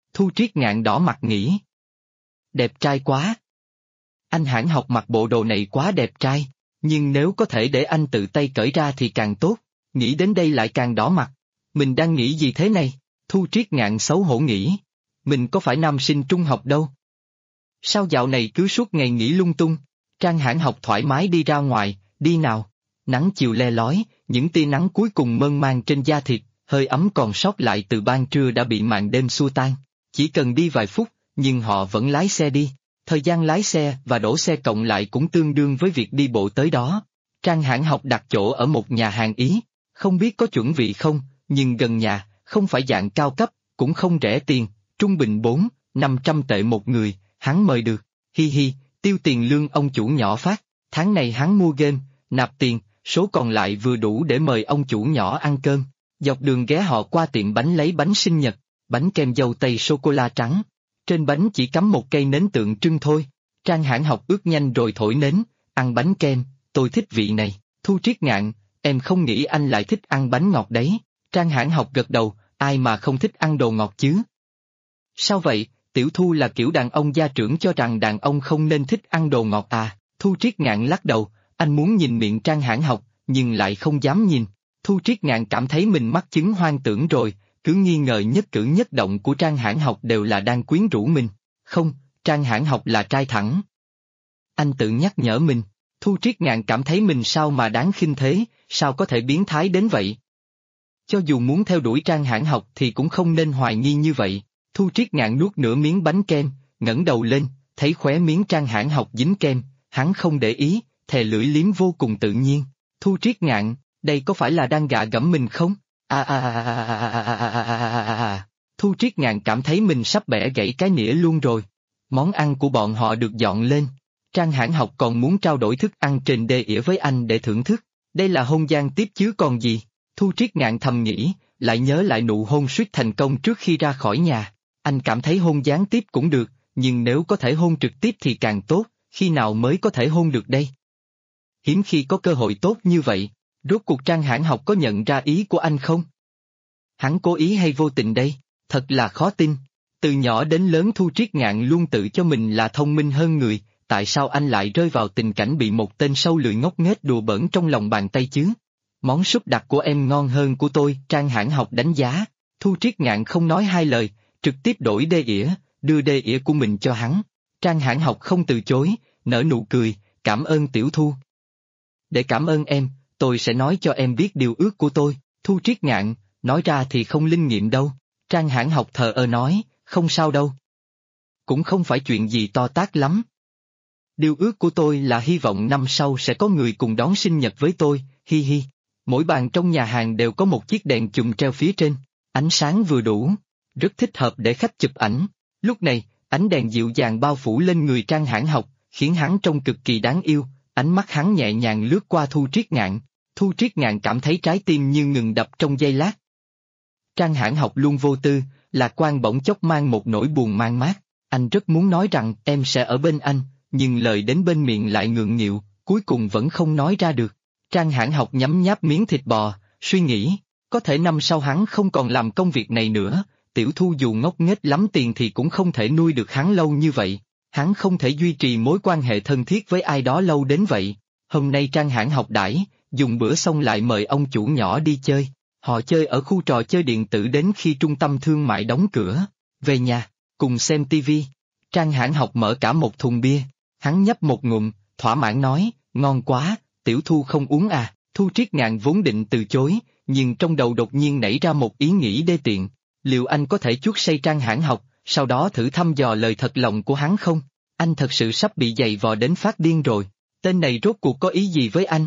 Thu Triết Ngạn đỏ mặt nghĩ. Đẹp trai quá. Anh hãng học mặc bộ đồ này quá đẹp trai, nhưng nếu có thể để anh tự tay cởi ra thì càng tốt, nghĩ đến đây lại càng đỏ mặt. Mình đang nghĩ gì thế này? Thu Triết Ngạn xấu hổ nghĩ. Mình có phải nam sinh trung học đâu. Sao dạo này cứ suốt ngày nghĩ lung tung? Trang hãng học thoải mái đi ra ngoài, đi nào. Nắng chiều le lói, những tia nắng cuối cùng mơn man trên da thịt, hơi ấm còn sót lại từ ban trưa đã bị màn đêm xua tan. Chỉ cần đi vài phút, nhưng họ vẫn lái xe đi. Thời gian lái xe và đổ xe cộng lại cũng tương đương với việc đi bộ tới đó. Trang hãng học đặt chỗ ở một nhà hàng Ý, không biết có chuẩn vị không, nhưng gần nhà, không phải dạng cao cấp, cũng không rẻ tiền, trung bình 400-500 tệ một người, hắn mời được, hi hi, tiêu tiền lương ông chủ nhỏ phát, tháng này hắn mua game, nạp tiền, số còn lại vừa đủ để mời ông chủ nhỏ ăn cơm. Dọc đường ghé họ qua tiệm bánh lấy bánh sinh nhật, bánh kem dâu tây sô-cô-la trắng. Trên bánh chỉ cắm một cây nến tượng trưng thôi. Trang hãng học ướt nhanh rồi thổi nến, ăn bánh kem, tôi thích vị này. Thu Triết Ngạn, em không nghĩ anh lại thích ăn bánh ngọt đấy. Trang hãng học gật đầu, ai mà không thích ăn đồ ngọt chứ? Sao vậy, Tiểu Thu là kiểu đàn ông gia trưởng cho rằng đàn ông không nên thích ăn đồ ngọt à? Thu Triết Ngạn lắc đầu, anh muốn nhìn miệng Trang hãng học, nhưng lại không dám nhìn. Thu Triết Ngạn cảm thấy mình mắc chứng hoang tưởng rồi, cứ nghi ngờ nhất cử nhất động của Trang hãng học đều là đang quyến rũ mình. Không, Trang hãng học là trai thẳng. Anh tự nhắc nhở mình. Thu Triết Ngạn cảm thấy mình sao mà đáng khinh thế, sao có thể biến thái đến vậy? Cho dù muốn theo đuổi Trang hãng học thì cũng không nên hoài nghi như vậy. Thu Triết Ngạn nuốt nửa miếng bánh kem, ngẩng đầu lên, thấy khóe miếng Trang hãng học dính kem, hắn không để ý, thè lưỡi liếm vô cùng tự nhiên. Thu Triết Ngạn, đây có phải là đang gạ gẫm mình không? Thu Triết Ngạn cảm thấy mình sắp bẻ gãy cái nĩa luôn rồi. Món ăn của bọn họ được dọn lên. Trang hãng học còn muốn trao đổi thức ăn trên đê ỉa với anh để thưởng thức. Đây là hôn gián tiếp chứ còn gì. Thu Triết Ngạn thầm nghĩ, lại nhớ lại nụ hôn suýt thành công trước khi ra khỏi nhà. Anh cảm thấy hôn gián tiếp cũng được, nhưng nếu có thể hôn trực tiếp thì càng tốt, khi nào mới có thể hôn được đây? Hiếm khi có cơ hội tốt như vậy. Rốt cuộc Trang hãng học có nhận ra ý của anh không? Hắn cố ý hay vô tình đây? Thật là khó tin. Từ nhỏ đến lớn Thu Triết Ngạn luôn tự cho mình là thông minh hơn người, tại sao anh lại rơi vào tình cảnh bị một tên sâu lười ngốc nghếch đùa bỡn trong lòng bàn tay chứ? Món súp đặc của em ngon hơn của tôi, Trang hãng học đánh giá. Thu Triết Ngạn không nói hai lời, trực tiếp đổi đê ỉa, đưa đê ỉa của mình cho hắn. Trang hãng học không từ chối, nở nụ cười, cảm ơn Tiểu Thu. Để cảm ơn em, tôi sẽ nói cho em biết điều ước của tôi. Thu Triết Ngạn, nói ra thì không linh nghiệm đâu. Trang hãng học thờ ơ nói, không sao đâu. Cũng không phải chuyện gì to tát lắm. Điều ước của tôi là hy vọng năm sau sẽ có người cùng đón sinh nhật với tôi, hi hi. Mỗi bàn trong nhà hàng đều có một chiếc đèn chùm treo phía trên, ánh sáng vừa đủ, rất thích hợp để khách chụp ảnh. Lúc này, ánh đèn dịu dàng bao phủ lên người Trang hãng học, khiến hắn trông cực kỳ đáng yêu, ánh mắt hắn nhẹ nhàng lướt qua Thu Triết Ngạn. Thu Triết Ngạn cảm thấy trái tim như ngừng đập trong giây lát. Trang hãng học luôn vô tư, lạc quan bỗng chốc mang một nỗi buồn man mác. Anh rất muốn nói rằng em sẽ ở bên anh, nhưng lời đến bên miệng lại ngượng nghịu, cuối cùng vẫn không nói ra được. Trang hãng học nhấm nháp miếng thịt bò, suy nghĩ, có thể năm sau hắn không còn làm công việc này nữa, Tiểu Thu dù ngốc nghếch lắm tiền thì cũng không thể nuôi được hắn lâu như vậy. Hắn không thể duy trì mối quan hệ thân thiết với ai đó lâu đến vậy. Hôm nay Trang hãng học đãi, dùng bữa xong lại mời ông chủ nhỏ đi chơi. Họ chơi ở khu trò chơi điện tử đến khi trung tâm thương mại đóng cửa. Về nhà, cùng xem tivi. Trang hãng học mở cả một thùng bia. Hắn nhấp một ngụm, thỏa mãn nói, ngon quá, Tiểu Thu không uống à. Thu Triết Ngạn vốn định từ chối, nhưng trong đầu đột nhiên nảy ra một ý nghĩ đê tiện. Liệu anh có thể chuốc say Trang hãng học, sau đó thử thăm dò lời thật lòng của hắn không? Anh thật sự sắp bị giày vò đến phát điên rồi. Tên này rốt cuộc có ý gì với anh?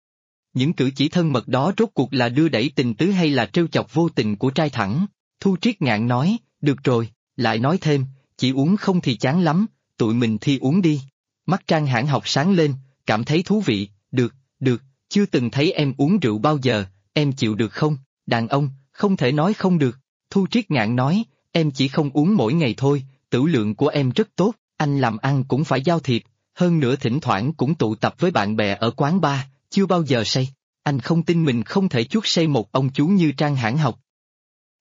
Những cử chỉ thân mật đó rốt cuộc là đưa đẩy tình tứ hay là trêu chọc vô tình của trai thẳng? Thu Triết Ngạn nói, được rồi, lại nói thêm, chỉ uống không thì chán lắm, tụi mình thi uống đi. Mắt Trang hãng học sáng lên, cảm thấy thú vị, được, chưa từng thấy em uống rượu bao giờ, em chịu được không? Đàn ông, không thể nói không được. Thu Triết Ngạn nói, em chỉ không uống mỗi ngày thôi, tửu lượng của em rất tốt, anh làm ăn cũng phải giao thiệp, hơn nữa thỉnh thoảng cũng tụ tập với bạn bè ở quán bar, chưa bao giờ say. Anh không tin mình không thể chuốc say một ông chú như Trang hãng học.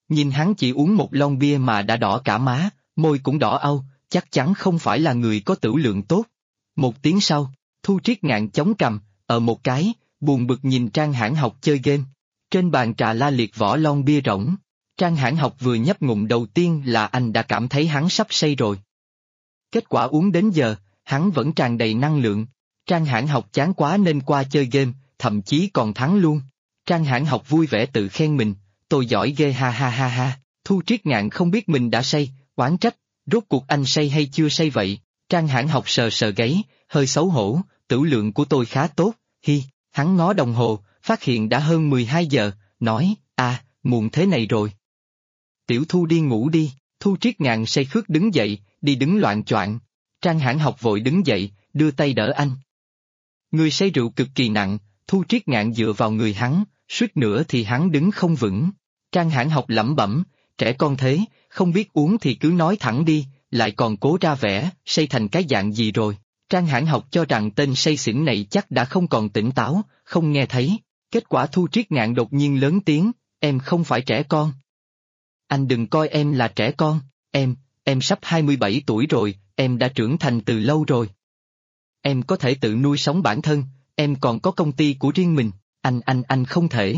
Nhìn hắn chỉ uống một lon bia mà đã đỏ cả má, môi cũng đỏ au, chắc chắn không phải là người có tửu lượng tốt. Một tiếng sau, Thu Triết Ngạn chống cằm, ở một cái, buồn bực nhìn Trang Hãn Học chơi game. Trên bàn trà la liệt vỏ lon bia rỗng. Trang Hãn Học vừa nhấp ngụm đầu tiên là anh đã cảm thấy hắn sắp say rồi. Kết quả uống đến giờ, hắn vẫn tràn đầy năng lượng. Trang Hãn Học chán quá nên qua chơi game, thậm chí còn thắng luôn. Trang Hãn Học vui vẻ tự khen mình, tôi giỏi ghê ha ha ha ha. Thu Triết Ngạn không biết mình đã say, oán trách, rốt cuộc anh say hay chưa say vậy? Trang Hãn Học sờ sờ gáy, hơi xấu hổ, tửu lượng của tôi khá tốt, hi. Hắn ngó đồng hồ, phát hiện đã hơn 12 giờ, nói, muộn thế này rồi. Tiểu Thu đi ngủ đi. Thu Triết Ngạn say khướt đứng dậy, đi đứng loạng choạng. Trang Hãn Học vội đứng dậy, đưa tay đỡ anh. Người say rượu cực kỳ nặng, Thu Triết Ngạn dựa vào người hắn, suýt nữa thì hắn đứng không vững. Trang Hãn Học lẩm bẩm, trẻ con thế, không biết uống thì cứ nói thẳng đi, lại còn cố ra vẻ, say thành cái dạng gì rồi. Trang Hãn Học cho rằng tên say xỉn này chắc đã không còn tỉnh táo, không nghe thấy. Kết quả Thu Triết Ngạn đột nhiên lớn tiếng, em không phải trẻ con. Anh đừng coi em là trẻ con, em sắp 27 tuổi rồi, em đã trưởng thành từ lâu rồi. Em có thể tự nuôi sống bản thân, em còn có công ty của riêng mình, anh không thể,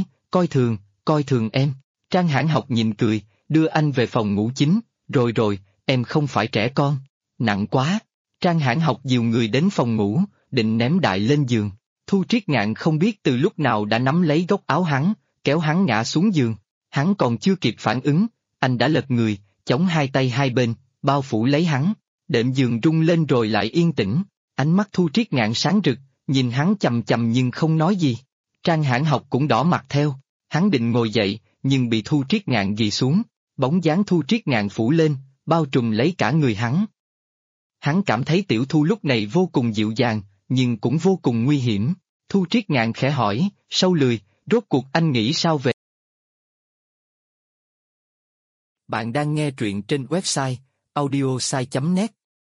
coi thường em. Trang Hãn Học nhìn cười, đưa anh về phòng ngủ chính, rồi, em không phải trẻ con. Nặng quá. Trang Hãn Học dìu người đến phòng ngủ, định ném đại lên giường. Thu Triết Ngạn không biết từ lúc nào đã nắm lấy góc áo hắn, kéo hắn ngã xuống giường. Hắn còn chưa kịp phản ứng, anh đã lật người, chống hai tay hai bên, bao phủ lấy hắn. Đệm giường rung lên rồi lại yên tĩnh. Ánh mắt Thu Triết Ngạn sáng rực, nhìn hắn chằm chằm nhưng không nói gì. Trang Hãn Học cũng đỏ mặt theo, hắn định ngồi dậy, nhưng bị Thu Triết Ngạn ghì xuống. Bóng dáng Thu Triết Ngạn phủ lên, bao trùm lấy cả người hắn. Hắn cảm thấy Tiểu Thu lúc này vô cùng dịu dàng, nhưng cũng vô cùng nguy hiểm. Thu Triết Ngạn khẽ hỏi, sâu lười, rốt cuộc anh nghĩ sao về? Bạn đang nghe truyện trên website audiosai.net.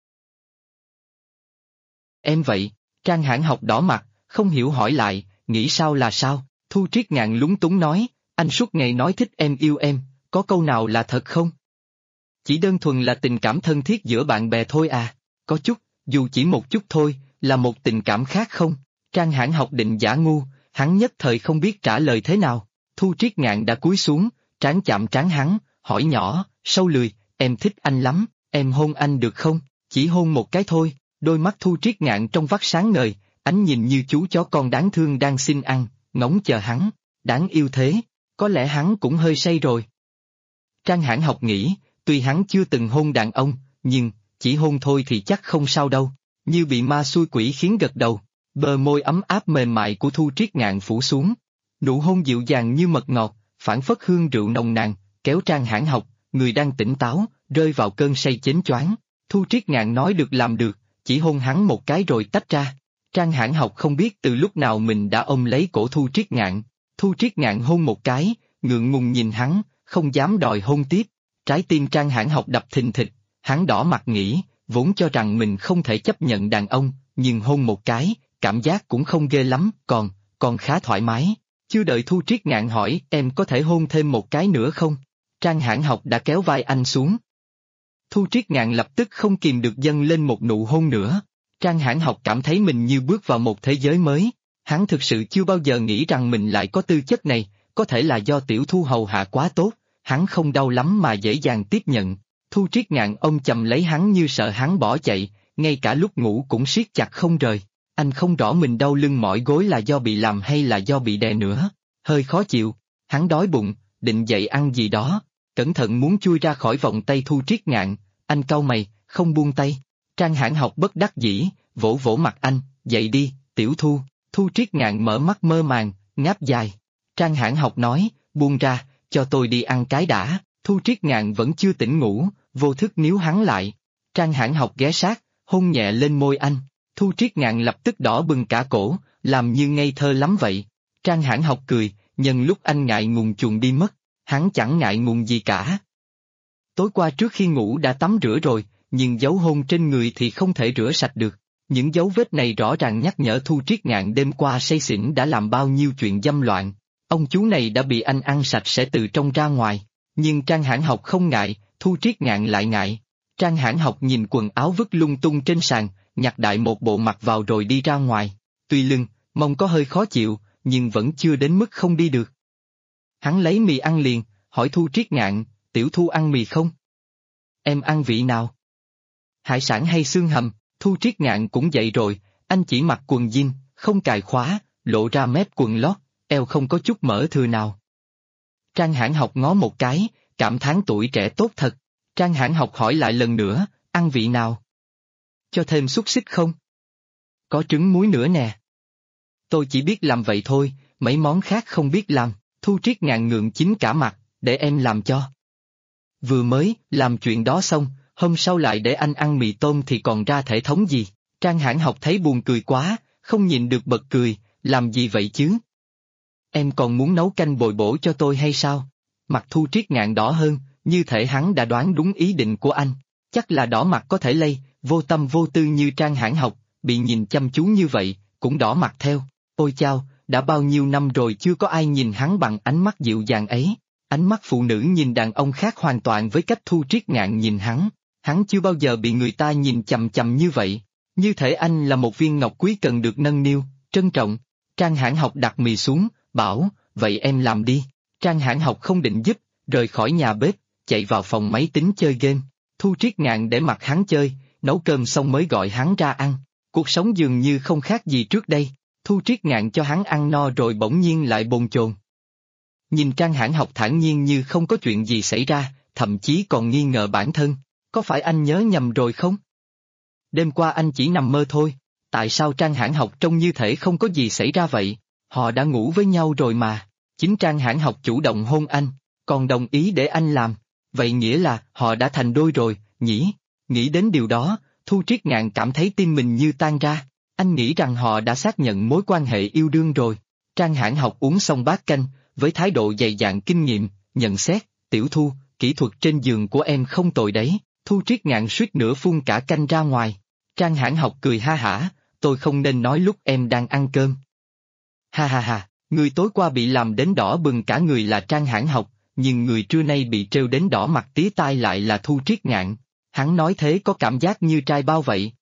Em vậy, Trang Hãn Học đỏ mặt, không hiểu hỏi lại, nghĩ sao là sao? Thu Triết Ngạn lúng túng nói, anh suốt ngày nói thích em yêu em, có câu nào là thật không? Chỉ đơn thuần là tình cảm thân thiết giữa bạn bè thôi à, có chút, dù chỉ một chút thôi, là một tình cảm khác không? Trang Hãn Học định giả ngu, hắn nhất thời không biết trả lời thế nào. Thu Triết Ngạn đã cúi xuống, trán chạm trán hắn, hỏi nhỏ, sâu lười, em thích anh lắm, em hôn anh được không? Chỉ hôn một cái thôi. Đôi mắt Thu Triết Ngạn trong vắt sáng ngời, ánh nhìn như chú chó con đáng thương đang xin ăn, ngóng chờ hắn, đáng yêu thế, có lẽ hắn cũng hơi say rồi. Trang Hãn Học nghĩ, tuy hắn chưa từng hôn đàn ông, nhưng, chỉ hôn thôi thì chắc không sao đâu, như bị ma xui quỷ khiến gật đầu, bờ môi ấm áp mềm mại của Thu Triết Ngạn phủ xuống. Nụ hôn dịu dàng như mật ngọt, phảng phất hương rượu nồng nàn, kéo Trang Hãn Học, người đang tỉnh táo, rơi vào cơn say chến choáng. Thu Triết Ngạn nói được làm được, chỉ hôn hắn một cái rồi tách ra. Trang Hãn Học không biết từ lúc nào mình đã ôm lấy cổ Thu Triết Ngạn. Thu Triết Ngạn hôn một cái, ngượng ngùng nhìn hắn, không dám đòi hôn tiếp. Trái tim Trang Hãn Học đập thình thịch, hắn đỏ mặt nghĩ, vốn cho rằng mình không thể chấp nhận đàn ông, nhưng hôn một cái, cảm giác cũng không ghê lắm, còn khá thoải mái. Chưa đợi Thu Triết Ngạn hỏi em có thể hôn thêm một cái nữa không? Trang Hãn Học đã kéo vai anh xuống. Thu Triết Ngạn lập tức không kìm được dâng lên một nụ hôn nữa. Trang Hãn Học cảm thấy mình như bước vào một thế giới mới. Hắn thực sự chưa bao giờ nghĩ rằng mình lại có tư chất này, có thể là do Tiểu Thu hầu hạ quá tốt, hắn không đau lắm mà dễ dàng tiếp nhận. Thu Triết Ngạn ôm chầm lấy hắn như sợ hắn bỏ chạy, ngay cả lúc ngủ cũng siết chặt không rời. Anh không rõ mình đau lưng mỏi gối là do bị làm hay là do bị đè nữa. Hơi khó chịu, hắn đói bụng, định dậy ăn gì đó, cẩn thận muốn chui ra khỏi vòng tay Thu Triết Ngạn, anh cau mày, không buông tay. Trang Hãn Học bất đắc dĩ, vỗ vỗ mặt anh, dậy đi, Tiểu Thu. Thu Triết Ngạn mở mắt mơ màng, ngáp dài. Trang Hãn Học nói, buông ra, cho tôi đi ăn cái đã. Thu Triết Ngạn vẫn chưa tỉnh ngủ, vô thức níu hắn lại. Trang Hãn Học ghé sát, hôn nhẹ lên môi anh. Thu Triết Ngạn lập tức đỏ bừng cả cổ, làm như ngây thơ lắm vậy. Trang Hãn Học cười, nhân lúc anh ngại ngùng chuồn đi mất, hắn chẳng ngại ngùng gì cả. Tối qua trước khi ngủ đã tắm rửa rồi, nhưng dấu hôn trên người thì không thể rửa sạch được. Những dấu vết này rõ ràng nhắc nhở Thu Triết Ngạn đêm qua say xỉn đã làm bao nhiêu chuyện dâm loạn. Ông chú này đã bị anh ăn sạch sẽ từ trong ra ngoài. Nhưng Trang Hãn Học không ngại, Thu Triết Ngạn lại ngại. Trang Hãn Học nhìn quần áo vứt lung tung trên sàn, nhặt đại một bộ mặc vào rồi đi ra ngoài. Tuy lưng, mông có hơi khó chịu, nhưng vẫn chưa đến mức không đi được. Hắn lấy mì ăn liền, hỏi Thu Triết Ngạn, Tiểu Thu ăn mì không? Em ăn vị nào? Hải sản hay xương hầm? Thu Triết Ngạn cũng dậy rồi, anh chỉ mặc quần jean, không cài khóa, lộ ra mép quần lót, eo không có chút mỡ thừa nào. Trang Hãn Học ngó một cái, cảm thán tuổi trẻ tốt thật. Trang Hãn Học hỏi lại lần nữa, ăn vị nào? Cho thêm xúc xích không? Có trứng muối nữa nè. Tôi chỉ biết làm vậy thôi, mấy món khác không biết làm. Thu Triết Ngạn ngượng chín cả mặt, để em làm cho. Vừa mới làm chuyện đó xong, hôm sau lại để anh ăn mì tôm thì còn ra thể thống gì. Trang Hãn Học thấy buồn cười quá, không nhịn được bật cười, làm gì vậy chứ? Em còn muốn nấu canh bồi bổ cho tôi hay sao? Mặt Thu Triết Ngạn đỏ hơn, như thể hắn đã đoán đúng ý định của anh. Chắc là đỏ mặt có thể lây, vô tâm vô tư như Trang Hãn Học, bị nhìn chăm chú như vậy, cũng đỏ mặt theo. Ôi chao, đã bao nhiêu năm rồi chưa có ai nhìn hắn bằng ánh mắt dịu dàng ấy. Ánh mắt phụ nữ nhìn đàn ông khác hoàn toàn với cách Thu Triết Ngạn nhìn hắn chưa bao giờ bị người ta nhìn chằm chằm như vậy. Như thể anh là một viên ngọc quý cần được nâng niu, trân trọng. Trang Hãn Học đặt mì xuống, bảo, vậy em làm đi. Trang Hãn Học không định giúp, rời khỏi nhà bếp, chạy vào phòng máy tính chơi game. Thu Triết Ngạn để mặc hắn chơi, nấu cơm xong mới gọi hắn ra ăn. Cuộc sống dường như không khác gì trước đây. Thu Triết Ngạn cho hắn ăn no rồi bỗng nhiên lại bồn chồn. Nhìn Trang Hãn Học thản nhiên như không có chuyện gì xảy ra, thậm chí còn nghi ngờ bản thân. Có phải anh nhớ nhầm rồi không? Đêm qua anh chỉ nằm mơ thôi. Tại sao Trang Hãn Học trông như thể không có gì xảy ra vậy? Họ đã ngủ với nhau rồi mà. Chính Trang Hãn Học chủ động hôn anh, còn đồng ý để anh làm. Vậy nghĩa là họ đã thành đôi rồi, nhỉ? Nghĩ đến điều đó, Thu Triết Ngạn cảm thấy tim mình như tan ra. Anh nghĩ rằng họ đã xác nhận mối quan hệ yêu đương rồi. Trang Hãn Học uống xong bát canh, với thái độ dày dạn kinh nghiệm, nhận xét, Tiểu Thu, kỹ thuật trên giường của em không tồi đấy. Thu Triết Ngạn suýt nữa phun cả canh ra ngoài. Trang Hãn Học cười ha hả, tôi không nên nói lúc em đang ăn cơm. Ha ha ha, người tối qua bị làm đến đỏ bừng cả người là Trang Hãn Học, nhưng người trưa nay bị trêu đến đỏ mặt tía tai lại là Thu Triết Ngạn. Hắn nói thế có cảm giác như trai bao vậy.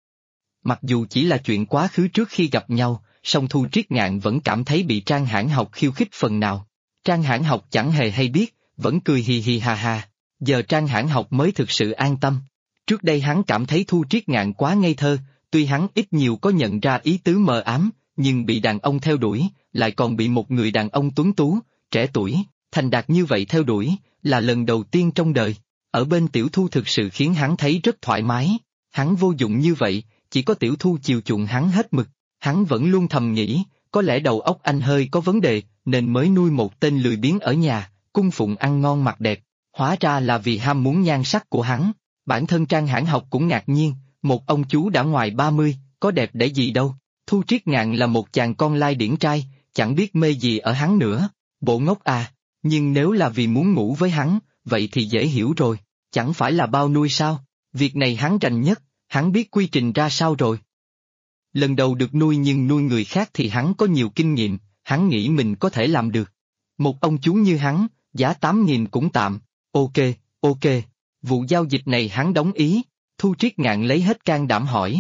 Mặc dù chỉ là chuyện quá khứ trước khi gặp nhau, song Thu Triết Ngạn vẫn cảm thấy bị Trang Hãn Học khiêu khích phần nào. Trang Hãn Học chẳng hề hay biết, vẫn cười hì hì hà hà. Giờ Trang Hãn Học mới thực sự an tâm. Trước đây hắn cảm thấy Thu Triết Ngạn quá ngây thơ, tuy hắn ít nhiều có nhận ra ý tứ mờ ám, nhưng bị đàn ông theo đuổi, lại còn bị một người đàn ông tuấn tú, trẻ tuổi, thành đạt như vậy theo đuổi, là lần đầu tiên trong đời. Ở bên Tiểu Thu thực sự khiến hắn thấy rất thoải mái. Hắn vô dụng như vậy, chỉ có Tiểu Thu chiều chuộng hắn hết mực. Hắn vẫn luôn thầm nghĩ, có lẽ đầu óc anh hơi có vấn đề, nên mới nuôi một tên lười biếng ở nhà, cung phụng ăn ngon mặc đẹp. Hóa ra là vì ham muốn nhan sắc của hắn. Bản thân Trang Hãn Học cũng ngạc nhiên, một ông chú đã ngoài 30, có đẹp để gì đâu. Thu Triết Ngạn là một chàng con lai điển trai, chẳng biết mê gì ở hắn nữa. Bộ ngốc à, nhưng nếu là vì muốn ngủ với hắn, vậy thì dễ hiểu rồi, chẳng phải là bao nuôi sao? Việc này hắn rành nhất, hắn biết quy trình ra sao rồi. Lần đầu được nuôi nhưng nuôi người khác thì hắn có nhiều kinh nghiệm, hắn nghĩ mình có thể làm được. Một ông chú như hắn, giá 8.000 cũng tạm, ok. Vụ giao dịch này hắn đồng ý. Thu Triết Ngạn lấy hết can đảm hỏi,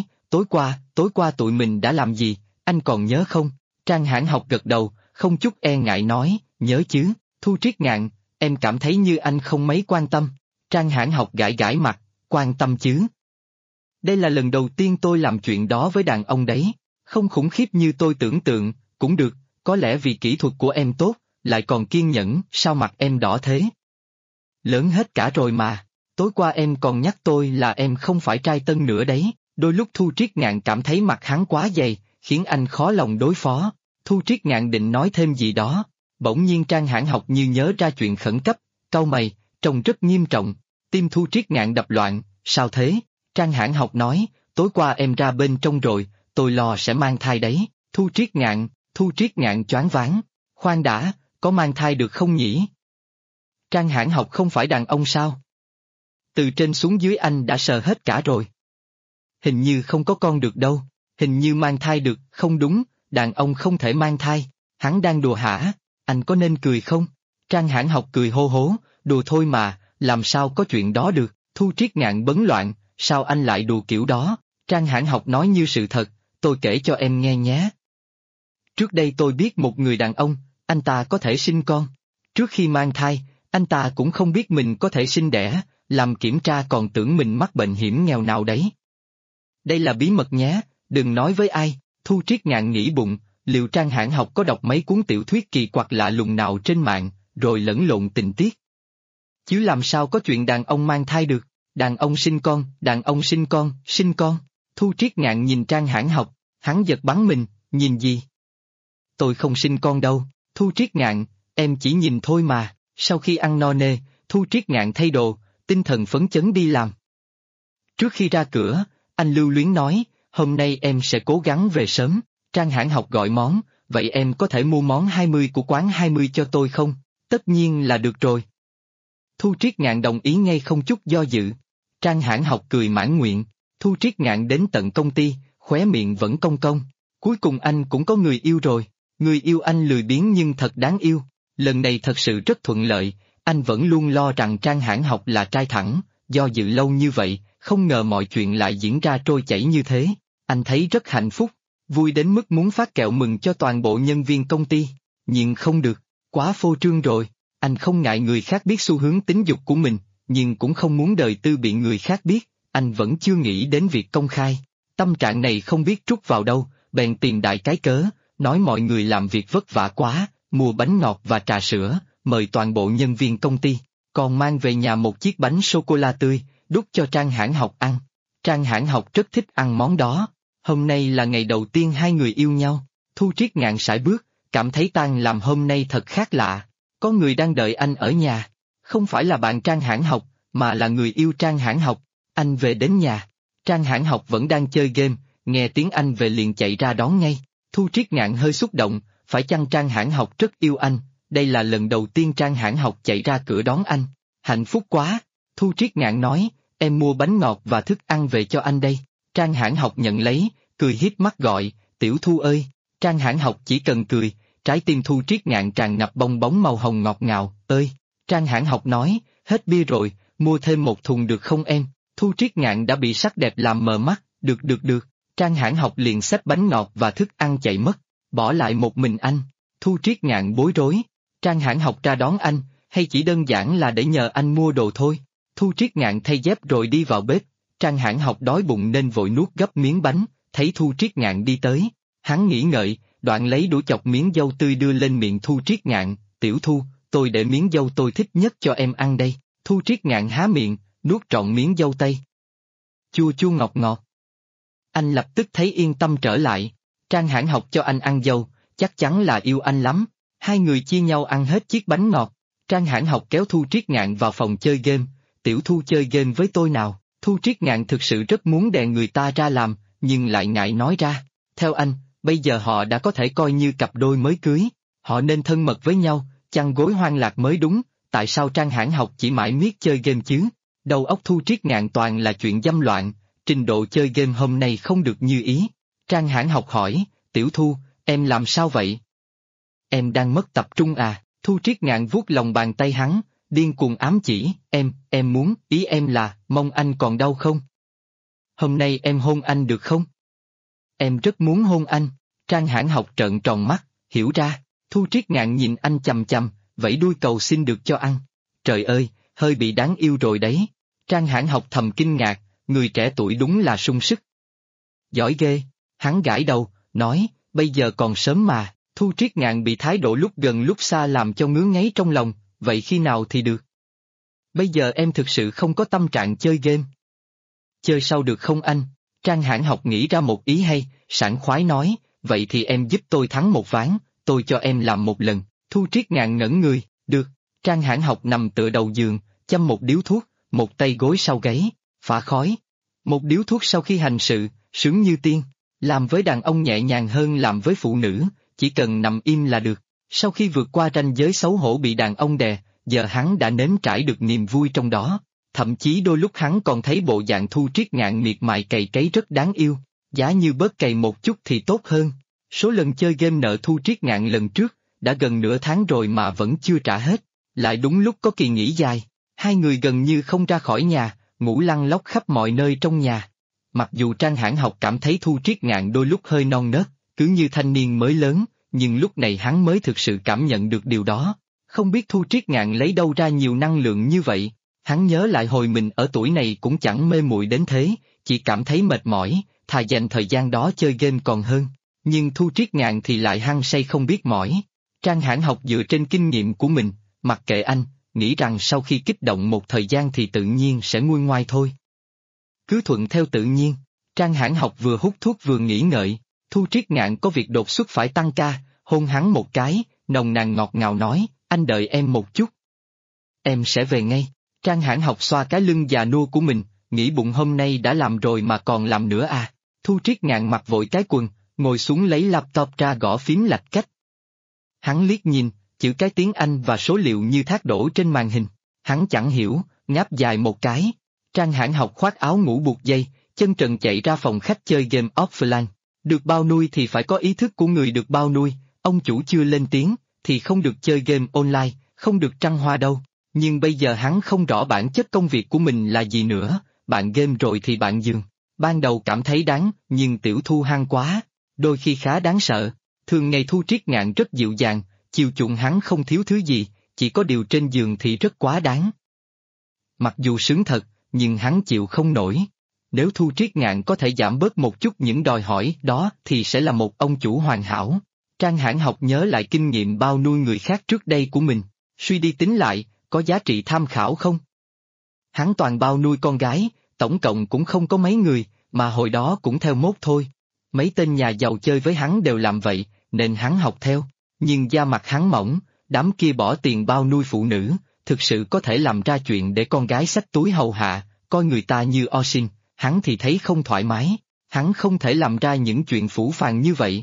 tối qua tụi mình đã làm gì, anh còn nhớ không? Trang Hãn Học gật đầu, không chút e ngại nói, nhớ chứ. Thu Triết Ngạn, em cảm thấy như anh không mấy quan tâm. Trang Hãn Học gãi gãi mặt, quan tâm chứ. Đây là lần đầu tiên tôi làm chuyện đó với đàn ông đấy, không khủng khiếp như tôi tưởng tượng, cũng được, có lẽ vì kỹ thuật của em tốt, lại còn kiên nhẫn, sao mặt em đỏ thế? Lớn hết cả rồi mà, tối qua em còn nhắc tôi là em không phải trai tân nữa đấy. Đôi lúc Thu Triết Ngạn cảm thấy mặt hắn quá dày, khiến anh khó lòng đối phó. Thu Triết Ngạn định nói thêm gì đó, bỗng nhiên Trang Hãn Học như nhớ ra chuyện khẩn cấp, cau mày, trông rất nghiêm trọng. Tim Thu Triết Ngạn đập loạn, sao thế? Trang Hãn Học nói, tối qua em ra bên trong rồi, tôi lo sẽ mang thai đấy. Thu Triết Ngạn choáng váng, khoan đã, có mang thai được không nhỉ? Trang Hãn Học không phải đàn ông sao? Từ trên xuống dưới anh đã sờ hết cả rồi. Hình như không có con được đâu, hình như mang thai được, không đúng, đàn ông không thể mang thai. Hắn đang đùa hả? Anh có nên cười không? Trang Hãn Học cười hô hố, đùa thôi mà, làm sao có chuyện đó được, Thu Triết Ngạn bấn loạn, sao anh lại đùa kiểu đó, Trang Hãn Học nói như sự thật, tôi kể cho em nghe nhé. Trước đây tôi biết một người đàn ông, anh ta có thể sinh con. Trước khi mang thai, anh ta cũng không biết mình có thể sinh đẻ, làm kiểm tra còn tưởng mình mắc bệnh hiểm nghèo nào đấy. Đây là bí mật nhé, đừng nói với ai, Thu Triết Ngạn nghĩ bụng, liệu Trang Hãn Học có đọc mấy cuốn tiểu thuyết kỳ quặc lạ lùng nào trên mạng, rồi lẫn lộn tình tiết. Chứ làm sao có chuyện đàn ông mang thai được, đàn ông sinh con, đàn ông sinh con, Thu Triết Ngạn nhìn Trang Hãn Học, hắn giật bắn mình, nhìn gì? Tôi không sinh con đâu, Thu Triết Ngạn, em chỉ nhìn thôi mà, sau khi ăn no nê, Thu Triết Ngạn thay đồ, tinh thần phấn chấn đi làm. Trước khi ra cửa, anh lưu luyến nói, hôm nay em sẽ cố gắng về sớm, Trang Hãn Học gọi món, vậy em có thể mua món 20 của quán 20 cho tôi không? Tất nhiên là được rồi. Thu Triết Ngạn đồng ý ngay không chút do dự. Trang Hãn Học cười mãn nguyện, Thu Triết Ngạn đến tận công ty, khóe miệng vẫn cong cong. Cuối cùng anh cũng có người yêu rồi, người yêu anh lười biếng nhưng thật đáng yêu. Lần này thật sự rất thuận lợi, anh vẫn luôn lo rằng Trang Hãn Học là trai thẳng, do dự lâu như vậy, không ngờ mọi chuyện lại diễn ra trôi chảy như thế. Anh thấy rất hạnh phúc, vui đến mức muốn phát kẹo mừng cho toàn bộ nhân viên công ty, nhưng không được, quá phô trương rồi. Anh không ngại người khác biết xu hướng tính dục của mình, nhưng cũng không muốn đời tư bị người khác biết, anh vẫn chưa nghĩ đến việc công khai. Tâm trạng này không biết trút vào đâu, bèn tìm đại cái cớ, nói mọi người làm việc vất vả quá, mua bánh ngọt và trà sữa, mời toàn bộ nhân viên công ty, còn mang về nhà một chiếc bánh sô-cô-la tươi, đút cho Trang Hãn Học ăn. Trang Hãn Học rất thích ăn món đó. Hôm nay là ngày đầu tiên hai người yêu nhau, Thu Triết Ngạn sải bước, cảm thấy tan làm hôm nay thật khác lạ. Có người đang đợi anh ở nhà, không phải là bạn Trang Hãn Học, mà là người yêu Trang Hãn Học. Anh về đến nhà, Trang Hãn Học vẫn đang chơi game, nghe tiếng anh về liền chạy ra đón ngay. Thu Triết Ngạn hơi xúc động, phải chăng Trang Hãn Học rất yêu anh, đây là lần đầu tiên Trang Hãn Học chạy ra cửa đón anh. Hạnh phúc quá, Thu Triết Ngạn nói, em mua bánh ngọt và thức ăn về cho anh đây. Trang Hãn Học nhận lấy, cười híp mắt gọi, Tiểu Thu ơi, Trang Hãn Học chỉ cần cười, trái tim Thu Triết Ngạn tràn ngập bong bóng màu hồng ngọt ngào, ơi. Trang Hãn Học nói, hết bia rồi, mua thêm một thùng được không em? Thu Triết Ngạn đã bị sắc đẹp làm mờ mắt, được. Trang Hãn Học liền xách bánh ngọt và thức ăn chạy mất, bỏ lại một mình anh. Thu Triết Ngạn bối rối, Trang Hãn Học ra đón anh, hay chỉ đơn giản là để nhờ anh mua đồ thôi? Thu Triết Ngạn thay dép rồi đi vào bếp, Trang Hãn Học đói bụng nên vội nuốt gấp miếng bánh, thấy Thu Triết Ngạn đi tới, hắn nghĩ ngợi, đoạn lấy đũa chọc miếng dâu tươi đưa lên miệng Thu Triết Ngạn, Tiểu Thu, tôi để miếng dâu tôi thích nhất cho em ăn đây. Thu Triết Ngạn há miệng, nuốt trọn miếng dâu tây. Chua chua ngọt ngọt. Anh lập tức thấy yên tâm trở lại, Trang Hãn Học cho anh ăn dâu, chắc chắn là yêu anh lắm. Hai người chia nhau ăn hết chiếc bánh ngọt, Trang Hãn Học kéo Thu Triết Ngạn vào phòng chơi game, Tiểu Thu chơi game với tôi nào. Thu Triết Ngạn thực sự rất muốn đè người ta ra làm, nhưng lại ngại nói ra. Theo anh, bây giờ họ đã có thể coi như cặp đôi mới cưới, họ nên thân mật với nhau, chăn gối hoang lạc mới đúng, tại sao Trang Hãn Học chỉ mãi miết chơi game chứ? Đầu óc Thu Triết Ngạn toàn là chuyện dâm loạn, trình độ chơi game hôm nay không được như ý. Trang Hãn Học hỏi, Tiểu Thu, em làm sao vậy? Em đang mất tập trung à? Thu Triết Ngạn vuốt lòng bàn tay hắn, điên cuồng ám chỉ, em muốn, ý em là, mong anh còn đau không? Hôm nay em hôn anh được không? Em rất muốn hôn anh. Trang Hãn Học trợn tròn mắt, hiểu ra. Thu Triết Ngạn nhìn anh chằm chằm, vẫy đuôi cầu xin được cho ăn. Trời ơi, hơi bị đáng yêu rồi đấy. Trang Hãn Học thầm kinh ngạc, người trẻ tuổi đúng là sung sức. Giỏi ghê, hắn gãi đầu, nói, bây giờ còn sớm mà. Thu Triết Ngạn bị thái độ lúc gần lúc xa làm cho ngứa ngáy trong lòng, vậy khi nào thì được? Bây giờ em thực sự không có tâm trạng chơi game. Chơi sau được không anh? Trang Hãn Học nghĩ ra một ý hay, sảng khoái nói, vậy thì em giúp tôi thắng một ván, tôi cho em làm một lần. Thu Triết Ngạn ngẩn người, được. Trang Hãn Học nằm tựa đầu giường, châm một điếu thuốc, một tay gối sau gáy, phả khói. Một điếu thuốc sau khi hành sự, sướng như tiên. Làm với đàn ông nhẹ nhàng hơn làm với phụ nữ, chỉ cần nằm im là được. Sau khi vượt qua ranh giới xấu hổ bị đàn ông đè, giờ hắn đã nếm trải được niềm vui trong đó. Thậm chí đôi lúc hắn còn thấy bộ dạng Thu Triết Ngạn miệt mài cày cấy rất đáng yêu, giá như bớt cày một chút thì tốt hơn. Số lần chơi game nợ Thu Triết Ngạn lần trước, đã gần nửa tháng rồi mà vẫn chưa trả hết. Lại đúng lúc có kỳ nghỉ dài, hai người gần như không ra khỏi nhà, ngủ lăn lóc khắp mọi nơi trong nhà. Mặc dù Trang Hãn Học cảm thấy Thu Triết Ngạn đôi lúc hơi non nớt, cứ như thanh niên mới lớn, nhưng lúc này hắn mới thực sự cảm nhận được điều đó. Không biết Thu Triết Ngạn lấy đâu ra nhiều năng lượng như vậy, hắn nhớ lại hồi mình ở tuổi này cũng chẳng mê muội đến thế, chỉ cảm thấy mệt mỏi, thà dành thời gian đó chơi game còn hơn. Nhưng Thu Triết Ngạn thì lại hăng say không biết mỏi. Trang Hãn Học dựa trên kinh nghiệm của mình, mặc kệ anh, nghĩ rằng sau khi kích động một thời gian thì tự nhiên sẽ nguôi ngoai thôi. Cứ thuận theo tự nhiên, Trang Hãn Học vừa hút thuốc vừa nghĩ ngợi, Thu Triết Ngạn có việc đột xuất phải tăng ca, hôn hắn một cái, nồng nàn ngọt ngào nói, anh đợi em một chút. Em sẽ về ngay. Trang Hãn Học xoa cái lưng già nua của mình, nghĩ bụng hôm nay đã làm rồi mà còn làm nữa à. Thu Triết Ngạn mặc vội cái quần, ngồi xuống lấy laptop ra gõ phím lạch cách. Hắn liếc nhìn, chữ cái tiếng Anh và số liệu như thác đổ trên màn hình. Hắn chẳng hiểu, ngáp dài một cái. Trang Hãn Học khoác áo ngủ buộc dây, chân trần chạy ra phòng khách chơi game offline. Được bao nuôi thì phải có ý thức của người được bao nuôi, ông chủ chưa lên tiếng, thì không được chơi game online, không được trăng hoa đâu. Nhưng bây giờ hắn không rõ bản chất công việc của mình là gì nữa, bạn game rồi thì bạn giường. Ban đầu cảm thấy đáng, nhưng Tiểu Thu hăng quá, đôi khi khá đáng sợ. Thường ngày Thu Triết Ngạn rất dịu dàng, chiều chuộng hắn không thiếu thứ gì, chỉ có điều trên giường thì rất quá đáng. Mặc dù sướng thật, nhưng hắn chịu không nổi. Nếu Thu Triết Ngạn có thể giảm bớt một chút những đòi hỏi đó thì sẽ là một ông chủ hoàn hảo. Trang Hãn Học nhớ lại kinh nghiệm bao nuôi người khác trước đây của mình, suy đi tính lại, có giá trị tham khảo không? Hắn toàn bao nuôi con gái, tổng cộng cũng không có mấy người, mà hồi đó cũng theo mốt thôi. Mấy tên nhà giàu chơi với hắn đều làm vậy, nên hắn học theo. Nhưng da mặt hắn mỏng, đám kia bỏ tiền bao nuôi phụ nữ, thực sự có thể làm ra chuyện để con gái xách túi hầu hạ, coi người ta như o xin, hắn thì thấy không thoải mái, hắn không thể làm ra những chuyện phũ phàng như vậy.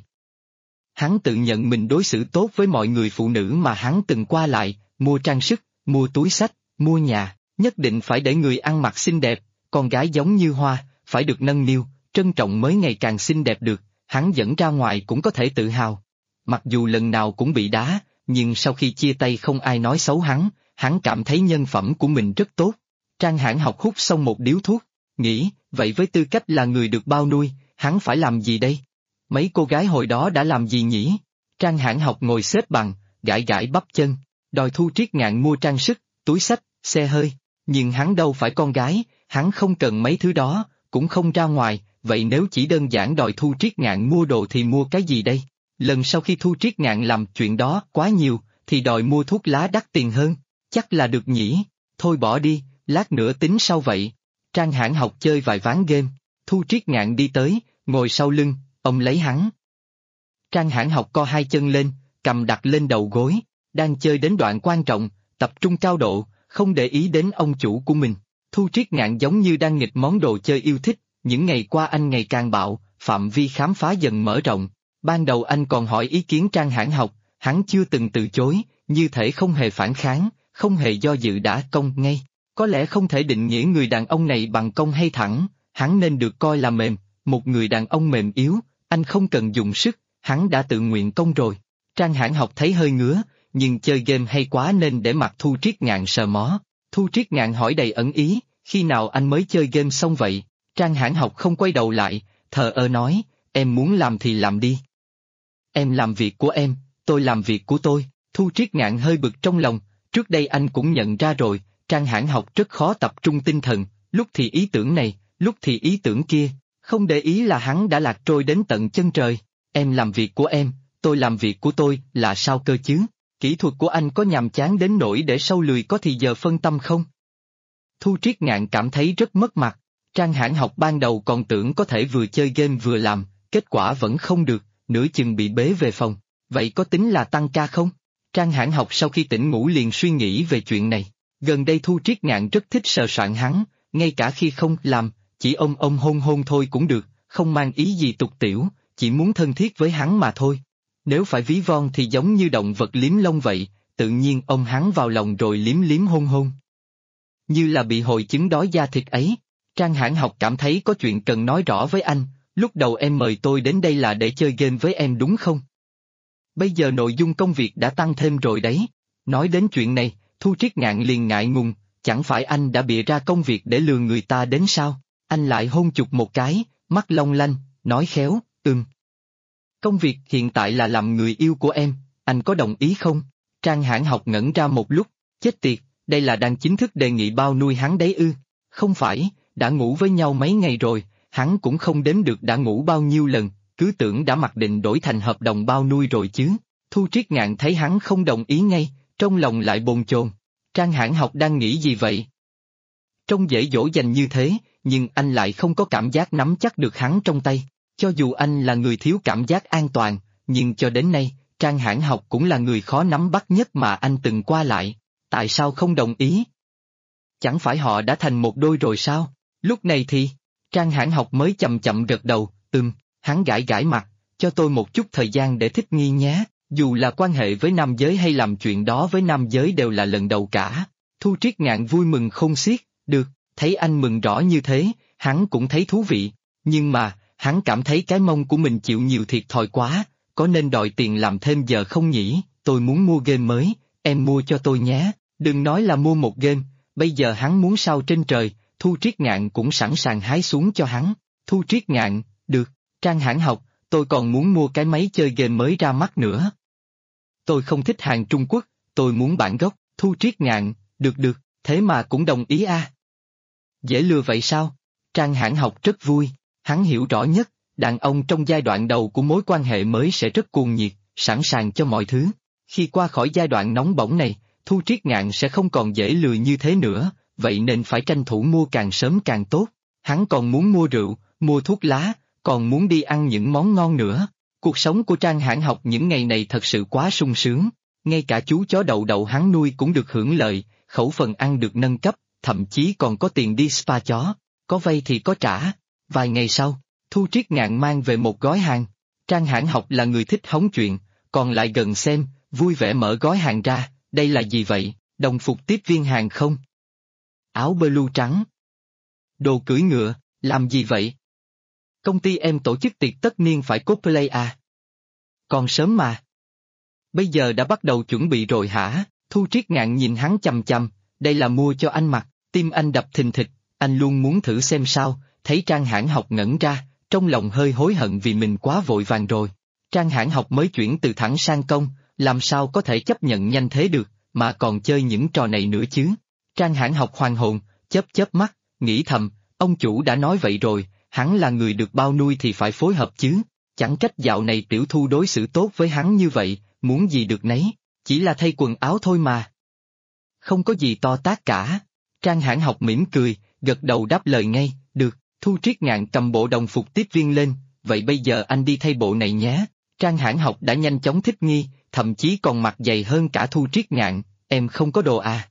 Hắn tự nhận mình đối xử tốt với mọi người phụ nữ mà hắn từng qua lại, mua trang sức, mua túi xách, mua nhà, nhất định phải để người ăn mặc xinh đẹp, con gái giống như hoa, phải được nâng niu, trân trọng mới ngày càng xinh đẹp được, hắn dẫn ra ngoài cũng có thể tự hào. Mặc dù lần nào cũng bị đá, nhưng sau khi chia tay không ai nói xấu hắn cảm thấy nhân phẩm của mình rất tốt. Trang Hãn Học hút xong một điếu thuốc, nghĩ, vậy với tư cách là người được bao nuôi, hắn phải làm gì đây? Mấy cô gái hồi đó đã làm gì nhỉ? Trang Hãn Học ngồi xếp bằng, gãi gãi bắp chân, đòi Thu Triết Ngạn mua trang sức, túi xách, xe hơi, nhưng hắn đâu phải con gái, hắn không cần mấy thứ đó, cũng không ra ngoài, vậy nếu chỉ đơn giản đòi Thu Triết Ngạn mua đồ thì mua cái gì đây? Lần sau khi Thu Triết Ngạn làm chuyện đó quá nhiều, thì đòi mua thuốc lá đắt tiền hơn, chắc là được nhỉ, thôi bỏ đi, lát nữa tính sau vậy. Trang Hãn Học chơi vài ván game, Thu Triết Ngạn đi tới, ngồi sau lưng, ông lấy hắn. Trang Hãn Học co hai chân lên, cầm đặt lên đầu gối, đang chơi đến đoạn quan trọng, tập trung cao độ, không để ý đến ông chủ của mình. Thu Triết Ngạn giống như đang nghịch món đồ chơi yêu thích, những ngày qua anh ngày càng bạo, phạm vi khám phá dần mở rộng. Ban đầu anh còn hỏi ý kiến Trang Hãn Học, hắn chưa từng từ chối, như thể không hề phản kháng, không hề do dự đã công ngay. Có lẽ không thể định nghĩa người đàn ông này bằng công hay thẳng, hắn nên được coi là mềm, một người đàn ông mềm yếu, anh không cần dùng sức, hắn đã tự nguyện công rồi. Trang Hãn Học thấy hơi ngứa, nhưng chơi game hay quá nên để mặc Thu Triết Ngạn sờ mó. Thu Triết Ngạn hỏi đầy ẩn ý, khi nào anh mới chơi game xong vậy? Trang Hãn Học không quay đầu lại, thờ ơ nói, em muốn làm thì làm đi. Em làm việc của em, tôi làm việc của tôi. Thu Triết Ngạn hơi bực trong lòng, trước đây anh cũng nhận ra rồi, Trang Hãn Học rất khó tập trung tinh thần, lúc thì ý tưởng này, lúc thì ý tưởng kia, không để ý là hắn đã lạc trôi đến tận chân trời. Em làm việc của em, tôi làm việc của tôi, là sao cơ chứ? Kỹ thuật của anh có nhàm chán đến nỗi để sâu lười có thì giờ phân tâm không? Thu Triết Ngạn cảm thấy rất mất mặt, Trang Hãn Học ban đầu còn tưởng có thể vừa chơi game vừa làm, kết quả vẫn không được, nửa chừng bị bế về phòng, vậy có tính là tăng ca không? Trang Hãn Học sau khi tỉnh ngủ liền suy nghĩ về chuyện này, gần đây Thu Triết Ngạn rất thích sờ soạng hắn, ngay cả khi không làm, chỉ ôm hôn hôn thôi cũng được, không mang ý gì tục tiểu, chỉ muốn thân thiết với hắn mà thôi. Nếu phải ví von thì giống như động vật liếm lông vậy, tự nhiên ôm hắn vào lòng rồi liếm liếm hôn hôn. Như là bị hội chứng đói da thịt ấy. Trang Hãn Học cảm thấy có chuyện cần nói rõ với anh, lúc đầu em mời tôi đến đây là để chơi game với em đúng không? Bây giờ nội dung công việc đã tăng thêm rồi đấy. Nói đến chuyện này, Thu Triết Ngạn liền ngại ngùng, chẳng phải anh đã bịa ra công việc để lừa người ta đến sao? Anh lại hôn chụp một cái, mắt long lanh, nói khéo, Công việc hiện tại là làm người yêu của em, anh có đồng ý không? Trang Hãn Học ngẩn ra một lúc, chết tiệt, đây là đang chính thức đề nghị bao nuôi hắn đấy ư? Không phải, đã ngủ với nhau mấy ngày rồi, hắn cũng không đếm được đã ngủ bao nhiêu lần, cứ tưởng đã mặc định đổi thành hợp đồng bao nuôi rồi chứ. Thu Triết Ngạn thấy hắn không đồng ý ngay, trong lòng lại bồn chồn. Trang Hãn Học đang nghĩ gì vậy? Trông dễ dỗ dành như thế, nhưng anh lại không có cảm giác nắm chắc được hắn trong tay. Cho dù anh là người thiếu cảm giác an toàn, nhưng cho đến nay, Trang Hãn Học cũng là người khó nắm bắt nhất mà anh từng qua lại. Tại sao không đồng ý? Chẳng phải họ đã thành một đôi rồi sao? Lúc này thì, Trang Hãn Học mới chậm chậm gật đầu, hắn gãi gãi mặt, cho tôi một chút thời gian để thích nghi nhé, dù là quan hệ với nam giới hay làm chuyện đó với nam giới đều là lần đầu cả. Thu Triết Ngạn vui mừng khôn xiết, được, thấy anh mừng rõ như thế, hắn cũng thấy thú vị, nhưng mà, hắn cảm thấy cái mông của mình chịu nhiều thiệt thòi quá, có nên đòi tiền làm thêm giờ không nhỉ? Tôi muốn mua game mới, em mua cho tôi nhé, đừng nói là mua một game, bây giờ hắn muốn sao trên trời, Thu Triết Ngạn cũng sẵn sàng hái xuống cho hắn. Thu Triết Ngạn, được, Trang Hãn Học, tôi còn muốn mua cái máy chơi game mới ra mắt nữa. Tôi không thích hàng Trung Quốc, tôi muốn bản gốc. Thu Triết Ngạn, được, thế mà cũng đồng ý à? Dễ lừa vậy sao? Trang Hãn Học rất vui, hắn hiểu rõ nhất, đàn ông trong giai đoạn đầu của mối quan hệ mới sẽ rất cuồng nhiệt, sẵn sàng cho mọi thứ. Khi qua khỏi giai đoạn nóng bỏng này, Thu Triết Ngạn sẽ không còn dễ lừa như thế nữa, vậy nên phải tranh thủ mua càng sớm càng tốt. Hắn còn muốn mua rượu, mua thuốc lá, còn muốn đi ăn những món ngon nữa. Cuộc sống của Trang Hãn Học những ngày này thật sự quá sung sướng, ngay cả chú chó đậu đậu hắn nuôi cũng được hưởng lợi, khẩu phần ăn được nâng cấp, thậm chí còn có tiền đi spa chó, có vay thì có trả. Vài ngày sau, Thu Triết Ngạn mang về một gói hàng. Trang Hãn Học là người thích hóng chuyện, còn lại gần xem, vui vẻ mở gói hàng ra, đây là gì vậy, đồng phục tiếp viên hàng không? Áo blue trắng. Đồ cưỡi ngựa, làm gì vậy? Công ty em tổ chức tiệc tất niên phải cosplay à? Còn sớm mà. Bây giờ đã bắt đầu chuẩn bị rồi hả? Thu Triết Ngạn nhìn hắn chằm chằm, đây là mua cho anh mặc, tim anh đập thình thịch, anh luôn muốn thử xem sao, thấy Trang Hãn Học ngẩn ra, trong lòng hơi hối hận vì mình quá vội vàng rồi. Trang Hãn Học mới chuyển từ thẳng sang công, làm sao có thể chấp nhận nhanh thế được, mà còn chơi những trò này nữa chứ? Trang Hãn Học hoàn hồn, chớp mắt, nghĩ thầm, ông chủ đã nói vậy rồi, hắn là người được bao nuôi thì phải phối hợp chứ, chẳng trách dạo này Tiểu Thu đối xử tốt với hắn như vậy, muốn gì được nấy, chỉ là thay quần áo thôi mà. Không có gì to tát cả. Trang Hãn Học mỉm cười, gật đầu đáp lời ngay, được. Thu Triết Ngạn cầm bộ đồng phục tiếp viên lên, vậy bây giờ anh đi thay bộ này nhé. Trang Hãn Học đã nhanh chóng thích nghi, thậm chí còn mặc dày hơn cả Thu Triết Ngạn, em không có đồ à?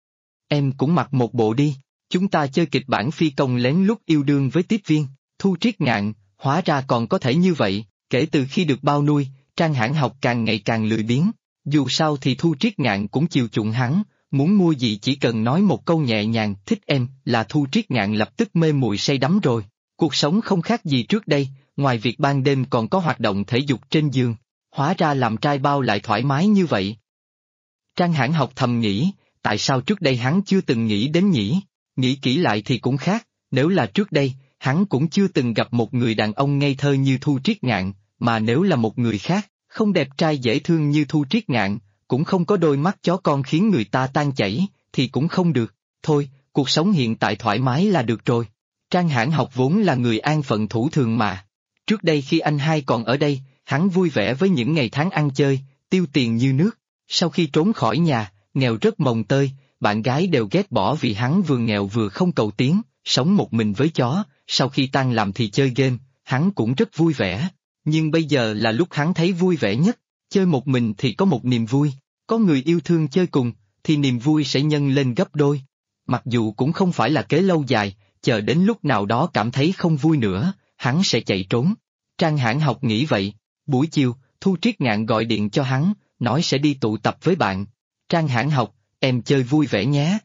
Em cũng mặc một bộ đi, chúng ta chơi kịch bản phi công lén lút yêu đương với tiếp viên. Thu Triết Ngạn, hóa ra còn có thể như vậy, kể từ khi được bao nuôi, Trang Hãn Học càng ngày càng lười biếng, dù sao thì Thu Triết Ngạn cũng chiều chuộng hắn. Muốn mua gì chỉ cần nói một câu nhẹ nhàng thích em là Thu Triết Ngạn lập tức mê muội say đắm rồi. Cuộc sống không khác gì trước đây, ngoài việc ban đêm còn có hoạt động thể dục trên giường. Hóa ra làm trai bao lại thoải mái như vậy. Trang Hãn Học thầm nghĩ, tại sao trước đây hắn chưa từng nghĩ đến nhỉ? Nghĩ kỹ lại thì cũng khác, nếu là trước đây, hắn cũng chưa từng gặp một người đàn ông ngây thơ như Thu Triết Ngạn, mà nếu là một người khác, không đẹp trai dễ thương như Thu Triết Ngạn, cũng không có đôi mắt chó con khiến người ta tan chảy, thì cũng không được. Thôi, cuộc sống hiện tại thoải mái là được rồi. Trang Hãn Học vốn là người an phận thủ thường mà. Trước đây khi anh hai còn ở đây, hắn vui vẻ với những ngày tháng ăn chơi, tiêu tiền như nước. Sau khi trốn khỏi nhà, nghèo rất mồng tơi, bạn gái đều ghét bỏ vì hắn vừa nghèo vừa không cầu tiến, sống một mình với chó, sau khi tan làm thì chơi game, hắn cũng rất vui vẻ. Nhưng bây giờ là lúc hắn thấy vui vẻ nhất, chơi một mình thì có một niềm vui, có người yêu thương chơi cùng, thì niềm vui sẽ nhân lên gấp đôi. Mặc dù cũng không phải là kế lâu dài, chờ đến lúc nào đó cảm thấy không vui nữa, hắn sẽ chạy trốn. Trang Hãn Học nghĩ vậy. Buổi chiều, Thu Triết Ngạn gọi điện cho hắn, nói sẽ đi tụ tập với bạn. Trang Hãn Học, em chơi vui vẻ nhé.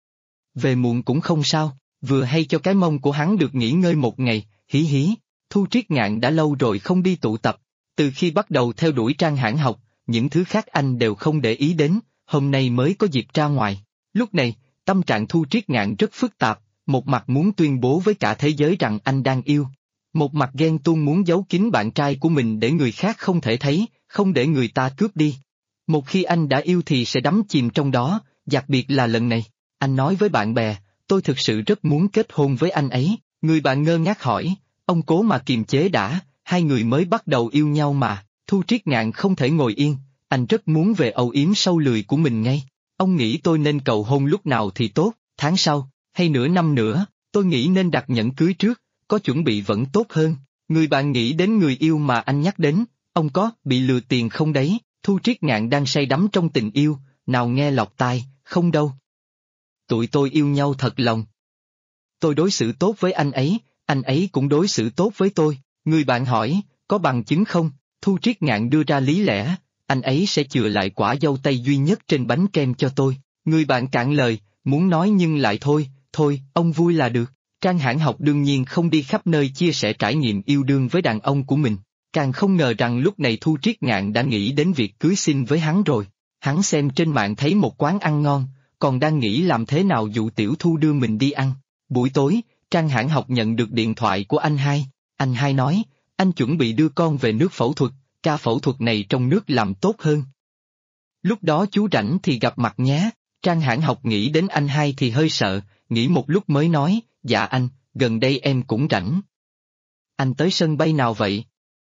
Về muộn cũng không sao, vừa hay cho cái mông của hắn được nghỉ ngơi một ngày, hí hí. Thu Triết Ngạn đã lâu rồi không đi tụ tập, từ khi bắt đầu theo đuổi Trang Hãn Học, những thứ khác anh đều không để ý đến, hôm nay mới có dịp ra ngoài. Lúc này, tâm trạng Thu Triết Ngạn rất phức tạp, một mặt muốn tuyên bố với cả thế giới rằng anh đang yêu. Một mặt ghen tuông muốn giấu kín bạn trai của mình để người khác không thể thấy, không để người ta cướp đi. Một khi anh đã yêu thì sẽ đắm chìm trong đó, đặc biệt là lần này. Anh nói với bạn bè, tôi thực sự rất muốn kết hôn với anh ấy. Người bạn ngơ ngác hỏi, ông cố mà kiềm chế đã, hai người mới bắt đầu yêu nhau mà. Thu Triết Ngạn không thể ngồi yên, anh rất muốn về âu yếm sâu lười của mình ngay. Ông nghĩ tôi nên cầu hôn lúc nào thì tốt, tháng sau, hay nửa năm nữa, tôi nghĩ nên đặt nhẫn cưới trước, có chuẩn bị vẫn tốt hơn. Người bạn nghĩ đến người yêu mà anh nhắc đến, ông có bị lừa tiền không đấy? Thu Triết Ngạn đang say đắm trong tình yêu, nào nghe lọt tai, không đâu. Tụi tôi yêu nhau thật lòng. Tôi đối xử tốt với anh ấy cũng đối xử tốt với tôi. Người bạn hỏi, có bằng chứng không? Thu Triết Ngạn đưa ra lý lẽ, anh ấy sẽ chừa lại quả dâu tây duy nhất trên bánh kem cho tôi. Người bạn cạn lời, muốn nói nhưng lại thôi, ông vui là được. Trang Hãn Học đương nhiên không đi khắp nơi chia sẻ trải nghiệm yêu đương với đàn ông của mình, càng không ngờ rằng lúc này Thu Triết Ngạn đã nghĩ đến việc cưới xin với hắn rồi. Hắn xem trên mạng thấy một quán ăn ngon, còn đang nghĩ làm thế nào dụ Tiểu Thu đưa mình đi ăn. Buổi tối, Trang Hãn Học nhận được điện thoại của anh hai. Anh hai nói, anh chuẩn bị đưa con về nước phẫu thuật, ca phẫu thuật này trong nước làm tốt hơn. Lúc đó chú rảnh thì gặp mặt nhé. Trang Hãn Học nghĩ đến anh hai thì hơi sợ, nghĩ một lúc mới nói, dạ anh, gần đây em cũng rảnh. Anh tới sân bay nào vậy?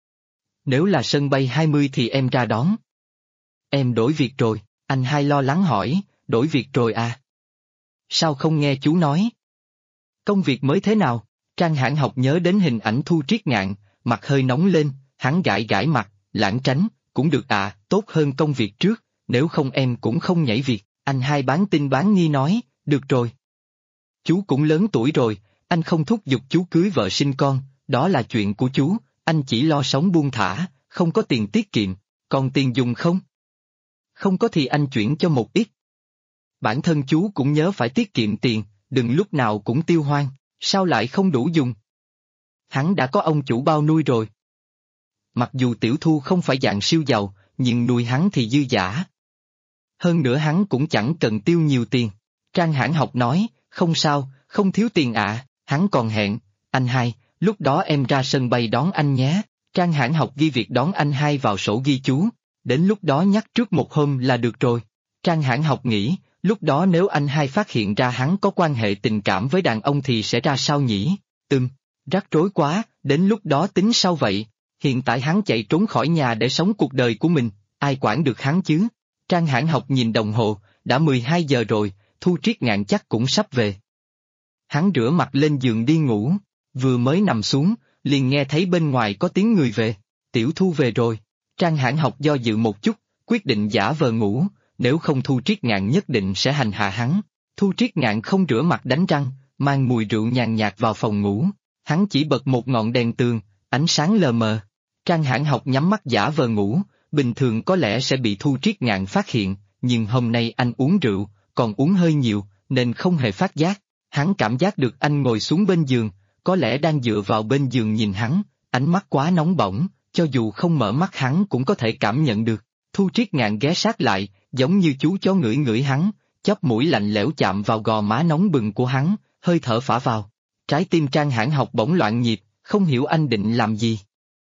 Nếu là sân bay 20 thì em ra đón. Em đổi việc rồi, anh hai lo lắng hỏi, đổi việc rồi à? Sao không nghe chú nói? Công việc mới thế nào? Trang Hãn Học nhớ đến hình ảnh Thu Triết Ngạn, mặt hơi nóng lên, hắn gãi gãi mặt, lãng tránh, cũng được à, tốt hơn công việc trước, nếu không em cũng không nhảy việc. Anh hai bán tin bán nghi nói, được rồi. Chú cũng lớn tuổi rồi, anh không thúc giục chú cưới vợ sinh con, đó là chuyện của chú, anh chỉ lo sống buông thả, không có tiền tiết kiệm, còn tiền dùng không? Không có thì anh chuyển cho một ít. Bản thân chú cũng nhớ phải tiết kiệm tiền, đừng lúc nào cũng tiêu hoang, sao lại không đủ dùng? Hắn đã có ông chủ bao nuôi rồi. Mặc dù Tiểu Thu không phải dạng siêu giàu, nhưng nuôi hắn thì dư dả. Hơn nữa hắn cũng chẳng cần tiêu nhiều tiền. Trang Hãn Học nói, không sao, không thiếu tiền ạ. Hắn còn hẹn, anh hai, lúc đó em ra sân bay đón anh nhé. Trang Hãn Học ghi việc đón anh hai vào sổ ghi chú, đến lúc đó nhắc trước một hôm là được rồi. Trang Hãn Học nghĩ, lúc đó nếu anh hai phát hiện ra hắn có quan hệ tình cảm với đàn ông thì sẽ ra sao nhỉ? Rắc rối quá, đến lúc đó tính sao vậy? Hiện tại hắn chạy trốn khỏi nhà để sống cuộc đời của mình, ai quản được hắn chứ? Trang Hãn Học nhìn đồng hồ, đã 12 giờ rồi, Thu Triết Ngạn chắc cũng sắp về. Hắn rửa mặt lên giường đi ngủ, vừa mới nằm xuống, liền nghe thấy bên ngoài có tiếng người về. Tiểu Thu về rồi. Trang Hãn Học do dự một chút, quyết định giả vờ ngủ, nếu không Thu Triết Ngạn nhất định sẽ hành hạ hắn. Thu Triết Ngạn không rửa mặt đánh răng, mang mùi rượu nhàn nhạt vào phòng ngủ, hắn chỉ bật một ngọn đèn tường, ánh sáng lờ mờ. Trang Hãn Học nhắm mắt giả vờ ngủ, bình thường có lẽ sẽ bị Thu Triết Ngạn phát hiện, nhưng hôm nay anh uống rượu, còn uống hơi nhiều, nên không hề phát giác. Hắn cảm giác được anh ngồi xuống bên giường, có lẽ đang dựa vào bên giường nhìn hắn, ánh mắt quá nóng bỏng, cho dù không mở mắt hắn cũng có thể cảm nhận được. Thu Triết Ngạn ghé sát lại, giống như chú chó ngửi ngửi hắn, chóp mũi lạnh lẽo chạm vào gò má nóng bừng của hắn, hơi thở phả vào. Trái tim Trang Hãn Học bỗng loạn nhịp, không hiểu anh định làm gì.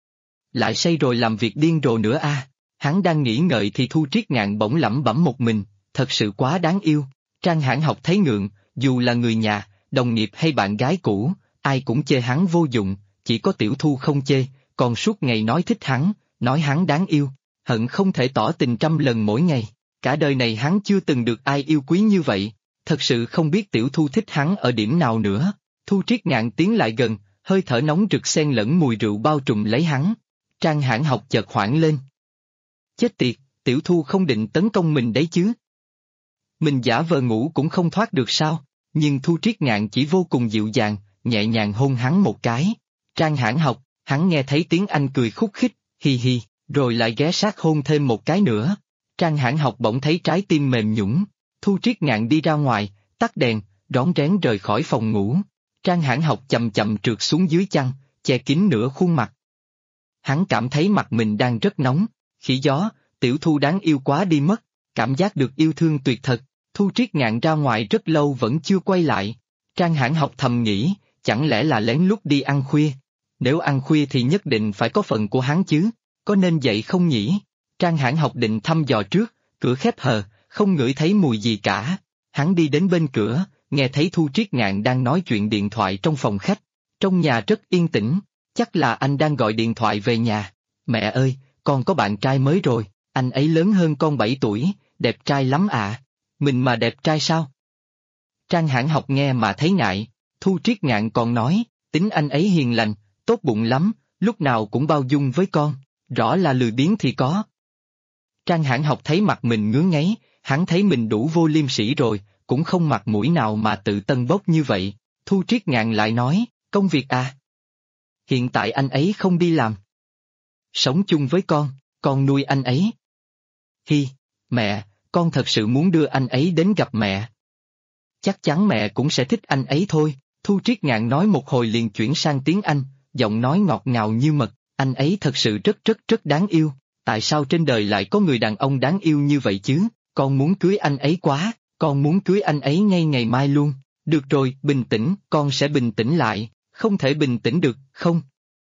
Lại say rồi làm việc điên rồ nữa à? Hắn đang nghĩ ngợi thì Thu Triết Ngạn bỗng lẩm bẩm một mình, thật sự quá đáng yêu. Trang Hãn Học thấy ngượng, dù là người nhà, đồng nghiệp hay bạn gái cũ, ai cũng chê hắn vô dụng, chỉ có Tiểu Thu không chê, còn suốt ngày nói thích hắn, nói hắn đáng yêu, hận không thể tỏ tình 100 lần mỗi ngày. Cả đời này hắn chưa từng được ai yêu quý như vậy, thật sự không biết Tiểu Thu thích hắn ở điểm nào nữa. Thu Triết Ngạn tiến lại gần, hơi thở nóng rực xen lẫn mùi rượu bao trùm lấy hắn. Trang Hãn Học chợt hoảng lên. Chết tiệt, Tiểu Thu không định tấn công mình đấy chứ? Mình giả vờ ngủ cũng không thoát được sao? Nhưng Thu Triết Ngạn chỉ vô cùng dịu dàng, nhẹ nhàng hôn hắn một cái. Trang Hãn Học, hắn nghe thấy tiếng anh cười khúc khích, hi hi, rồi lại ghé sát hôn thêm một cái nữa. Trang Hãn Học bỗng thấy trái tim mềm nhũn. Thu Triết Ngạn đi ra ngoài, tắt đèn, rón rén rời khỏi phòng ngủ. Trang Hãn Học chậm chậm trượt xuống dưới chăn, che kín nửa khuôn mặt. Hắn cảm thấy mặt mình đang rất nóng, khỉ gió, Tiểu Thu đáng yêu quá đi mất. cảm giác được yêu thương tuyệt thật. Thu Triết Ngạn ra ngoài rất lâu vẫn chưa quay lại. Trang Hãn Học thầm nghĩ, chẳng lẽ là lén lút đi ăn khuya? Nếu ăn khuya thì nhất định phải có phần của hắn chứ, có nên vậy không nhỉ? Trang Hãn Học định thăm dò trước, cửa khép hờ, không ngửi thấy mùi gì cả. Hắn đi đến bên cửa, nghe thấy Thu Triết Ngạn đang nói chuyện điện thoại trong phòng khách. Trong nhà rất yên tĩnh, chắc là anh đang gọi điện thoại về nhà. Mẹ ơi, con có bạn trai mới rồi, anh ấy lớn hơn con 7 tuổi, đẹp trai lắm ạ. Mình mà đẹp trai sao? Trang Hãn Học nghe mà thấy ngại, Thu Triết Ngạn còn nói, tính anh ấy hiền lành, tốt bụng lắm, lúc nào cũng bao dung với con, rõ là lười biếng thì có. Trang Hãn Học thấy mặt mình ngứa ngáy, hắn thấy mình đủ vô liêm sỉ rồi, cũng không mặt mũi nào mà tự tân bốc như vậy. Thu Triết Ngạn lại nói, công việc à? Hiện tại anh ấy không đi làm. Sống chung với con nuôi anh ấy. Hi, mẹ, con thật sự muốn đưa anh ấy đến gặp mẹ. Chắc chắn mẹ cũng sẽ thích anh ấy thôi. Thu Triết Ngạn nói một hồi liền chuyển sang tiếng Anh, giọng nói ngọt ngào như mật, anh ấy thật sự rất đáng yêu. Tại sao trên đời lại có người đàn ông đáng yêu như vậy chứ? Con muốn cưới anh ấy quá, con muốn cưới anh ấy ngay ngày mai luôn. Được rồi, bình tĩnh, con sẽ bình tĩnh lại, không thể bình tĩnh được, không?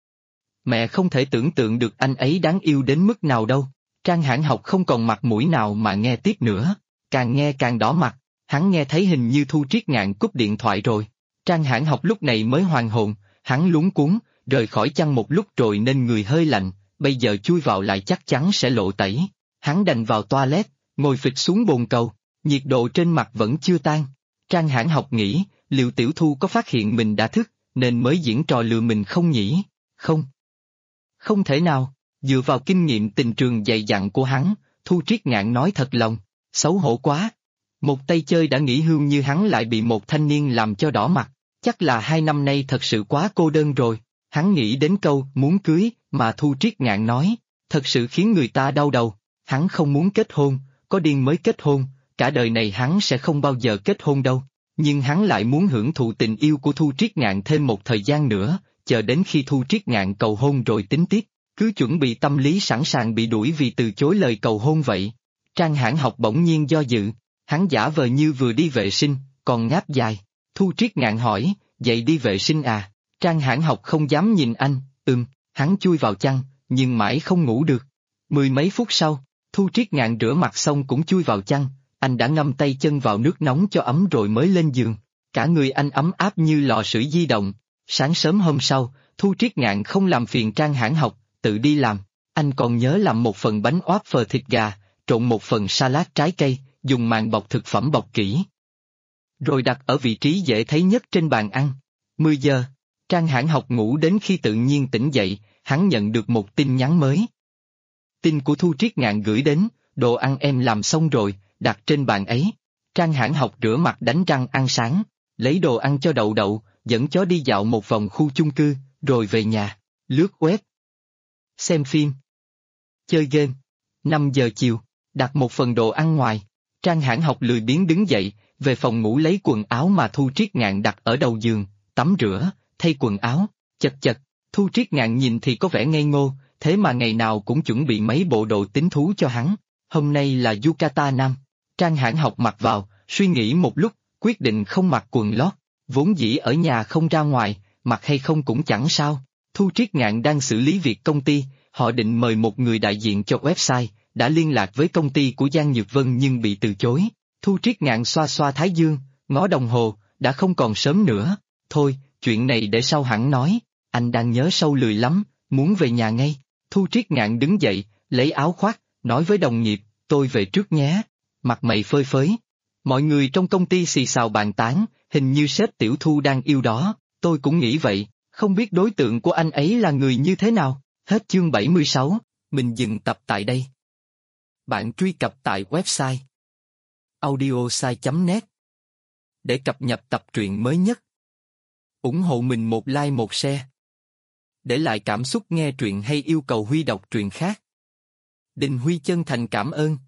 Mẹ không thể tưởng tượng được anh ấy đáng yêu đến mức nào đâu. Trang Hãn Học không còn mặt mũi nào mà nghe tiếp nữa, càng nghe càng đỏ mặt, hắn nghe thấy hình như Thu Triết Ngạn cúp điện thoại rồi. Trang Hãn Học lúc này mới hoàn hồn, hắn luống cuống, rời khỏi chăn một lúc rồi nên người hơi lạnh, bây giờ chui vào lại chắc chắn sẽ lộ tẩy. Hắn đành vào toilet, ngồi phịch xuống bồn cầu, nhiệt độ trên mặt vẫn chưa tan. Trang Hãn Học nghĩ, liệu Tiểu Thu có phát hiện mình đã thức, nên mới diễn trò lừa mình không nhỉ? Không. Không thể nào, dựa vào kinh nghiệm tình trường dày dặn của hắn, Thu Triết Ngạn nói thật lòng, xấu hổ quá. Một tay chơi đã nghỉ hưu như hắn lại bị một thanh niên làm cho đỏ mặt, chắc là 2 năm nay thật sự quá cô đơn rồi. Hắn nghĩ đến câu muốn cưới mà Thu Triết Ngạn nói, thật sự khiến người ta đau đầu. Hắn không muốn kết hôn, có điên mới kết hôn, cả đời này hắn sẽ không bao giờ kết hôn đâu. Nhưng hắn lại muốn hưởng thụ tình yêu của Thu Triết Ngạn thêm một thời gian nữa, chờ đến khi Thu Triết Ngạn cầu hôn rồi tính tiếp, cứ chuẩn bị tâm lý sẵn sàng bị đuổi vì từ chối lời cầu hôn vậy. Trang Hãn Học bỗng nhiên do dự, hắn giả vờ như vừa đi vệ sinh, còn ngáp dài. Thu Triết Ngạn hỏi, dậy đi vệ sinh à? Trang Hãn Học không dám nhìn anh, hắn chui vào chăn, nhưng mãi không ngủ được. 10 mấy phút sau, Thu Triết Ngạn rửa mặt xong cũng chui vào chăn, anh đã ngâm tay chân vào nước nóng cho ấm rồi mới lên giường. Cả người anh ấm áp như lò sưởi di động. Sáng sớm hôm sau, Thu Triết Ngạn không làm phiền Trang Hãn Học, tự đi làm. Anh còn nhớ làm một phần bánh oáp phờ thịt gà, trộn một phần salad trái cây, dùng màng bọc thực phẩm bọc kỹ. Rồi đặt ở vị trí dễ thấy nhất trên bàn ăn. 10 giờ, Trang Hãn Học ngủ đến khi tự nhiên tỉnh dậy, hắn nhận được một tin nhắn mới. Tin của Thu Triết Ngạn gửi đến, đồ ăn em làm xong rồi, đặt trên bàn ấy. Trang Hãn Học rửa mặt đánh răng ăn sáng, lấy đồ ăn cho Đậu Đậu, dẫn chó đi dạo một vòng khu chung cư, rồi về nhà, lướt web, xem phim, chơi game. 5 giờ chiều, đặt một phần đồ ăn ngoài. Trang Hãn Học lười biếng đứng dậy, về phòng ngủ lấy quần áo mà Thu Triết Ngạn đặt ở đầu giường, tắm rửa, thay quần áo. Chật, Thu Triết Ngạn nhìn thì có vẻ ngây ngô, thế mà ngày nào cũng chuẩn bị mấy bộ đồ tính thú cho hắn. Hôm nay là Yukata Nam. Trang Hãn Học mặc vào, suy nghĩ một lúc, quyết định không mặc quần lót. Vốn dĩ ở nhà không ra ngoài, mặc hay không cũng chẳng sao. Thu Triết Ngạn đang xử lý việc công ty, họ định mời một người đại diện cho website, đã liên lạc với công ty của Giang Nhược Vân nhưng bị từ chối. Thu Triết Ngạn xoa xoa thái dương, ngó đồng hồ, đã không còn sớm nữa. Thôi, chuyện này để sau hẳn nói, anh đang nhớ sâu lười lắm, muốn về nhà ngay. Thu Triết Ngạn đứng dậy, lấy áo khoác, nói với đồng nghiệp, tôi về trước nhé. Mặt mày phơi phới. Mọi người trong công ty xì xào bàn tán, hình như sếp Tiểu Thu đang yêu đó, tôi cũng nghĩ vậy, không biết đối tượng của anh ấy là người như thế nào. Hết chương 76, mình dừng tập tại đây. Bạn truy cập tại website audiosai.net để cập nhật tập truyện mới nhất. Ủng hộ mình một like một share. Để lại cảm xúc nghe truyện hay yêu cầu Huy đọc truyện khác. Đình Huy chân thành cảm ơn.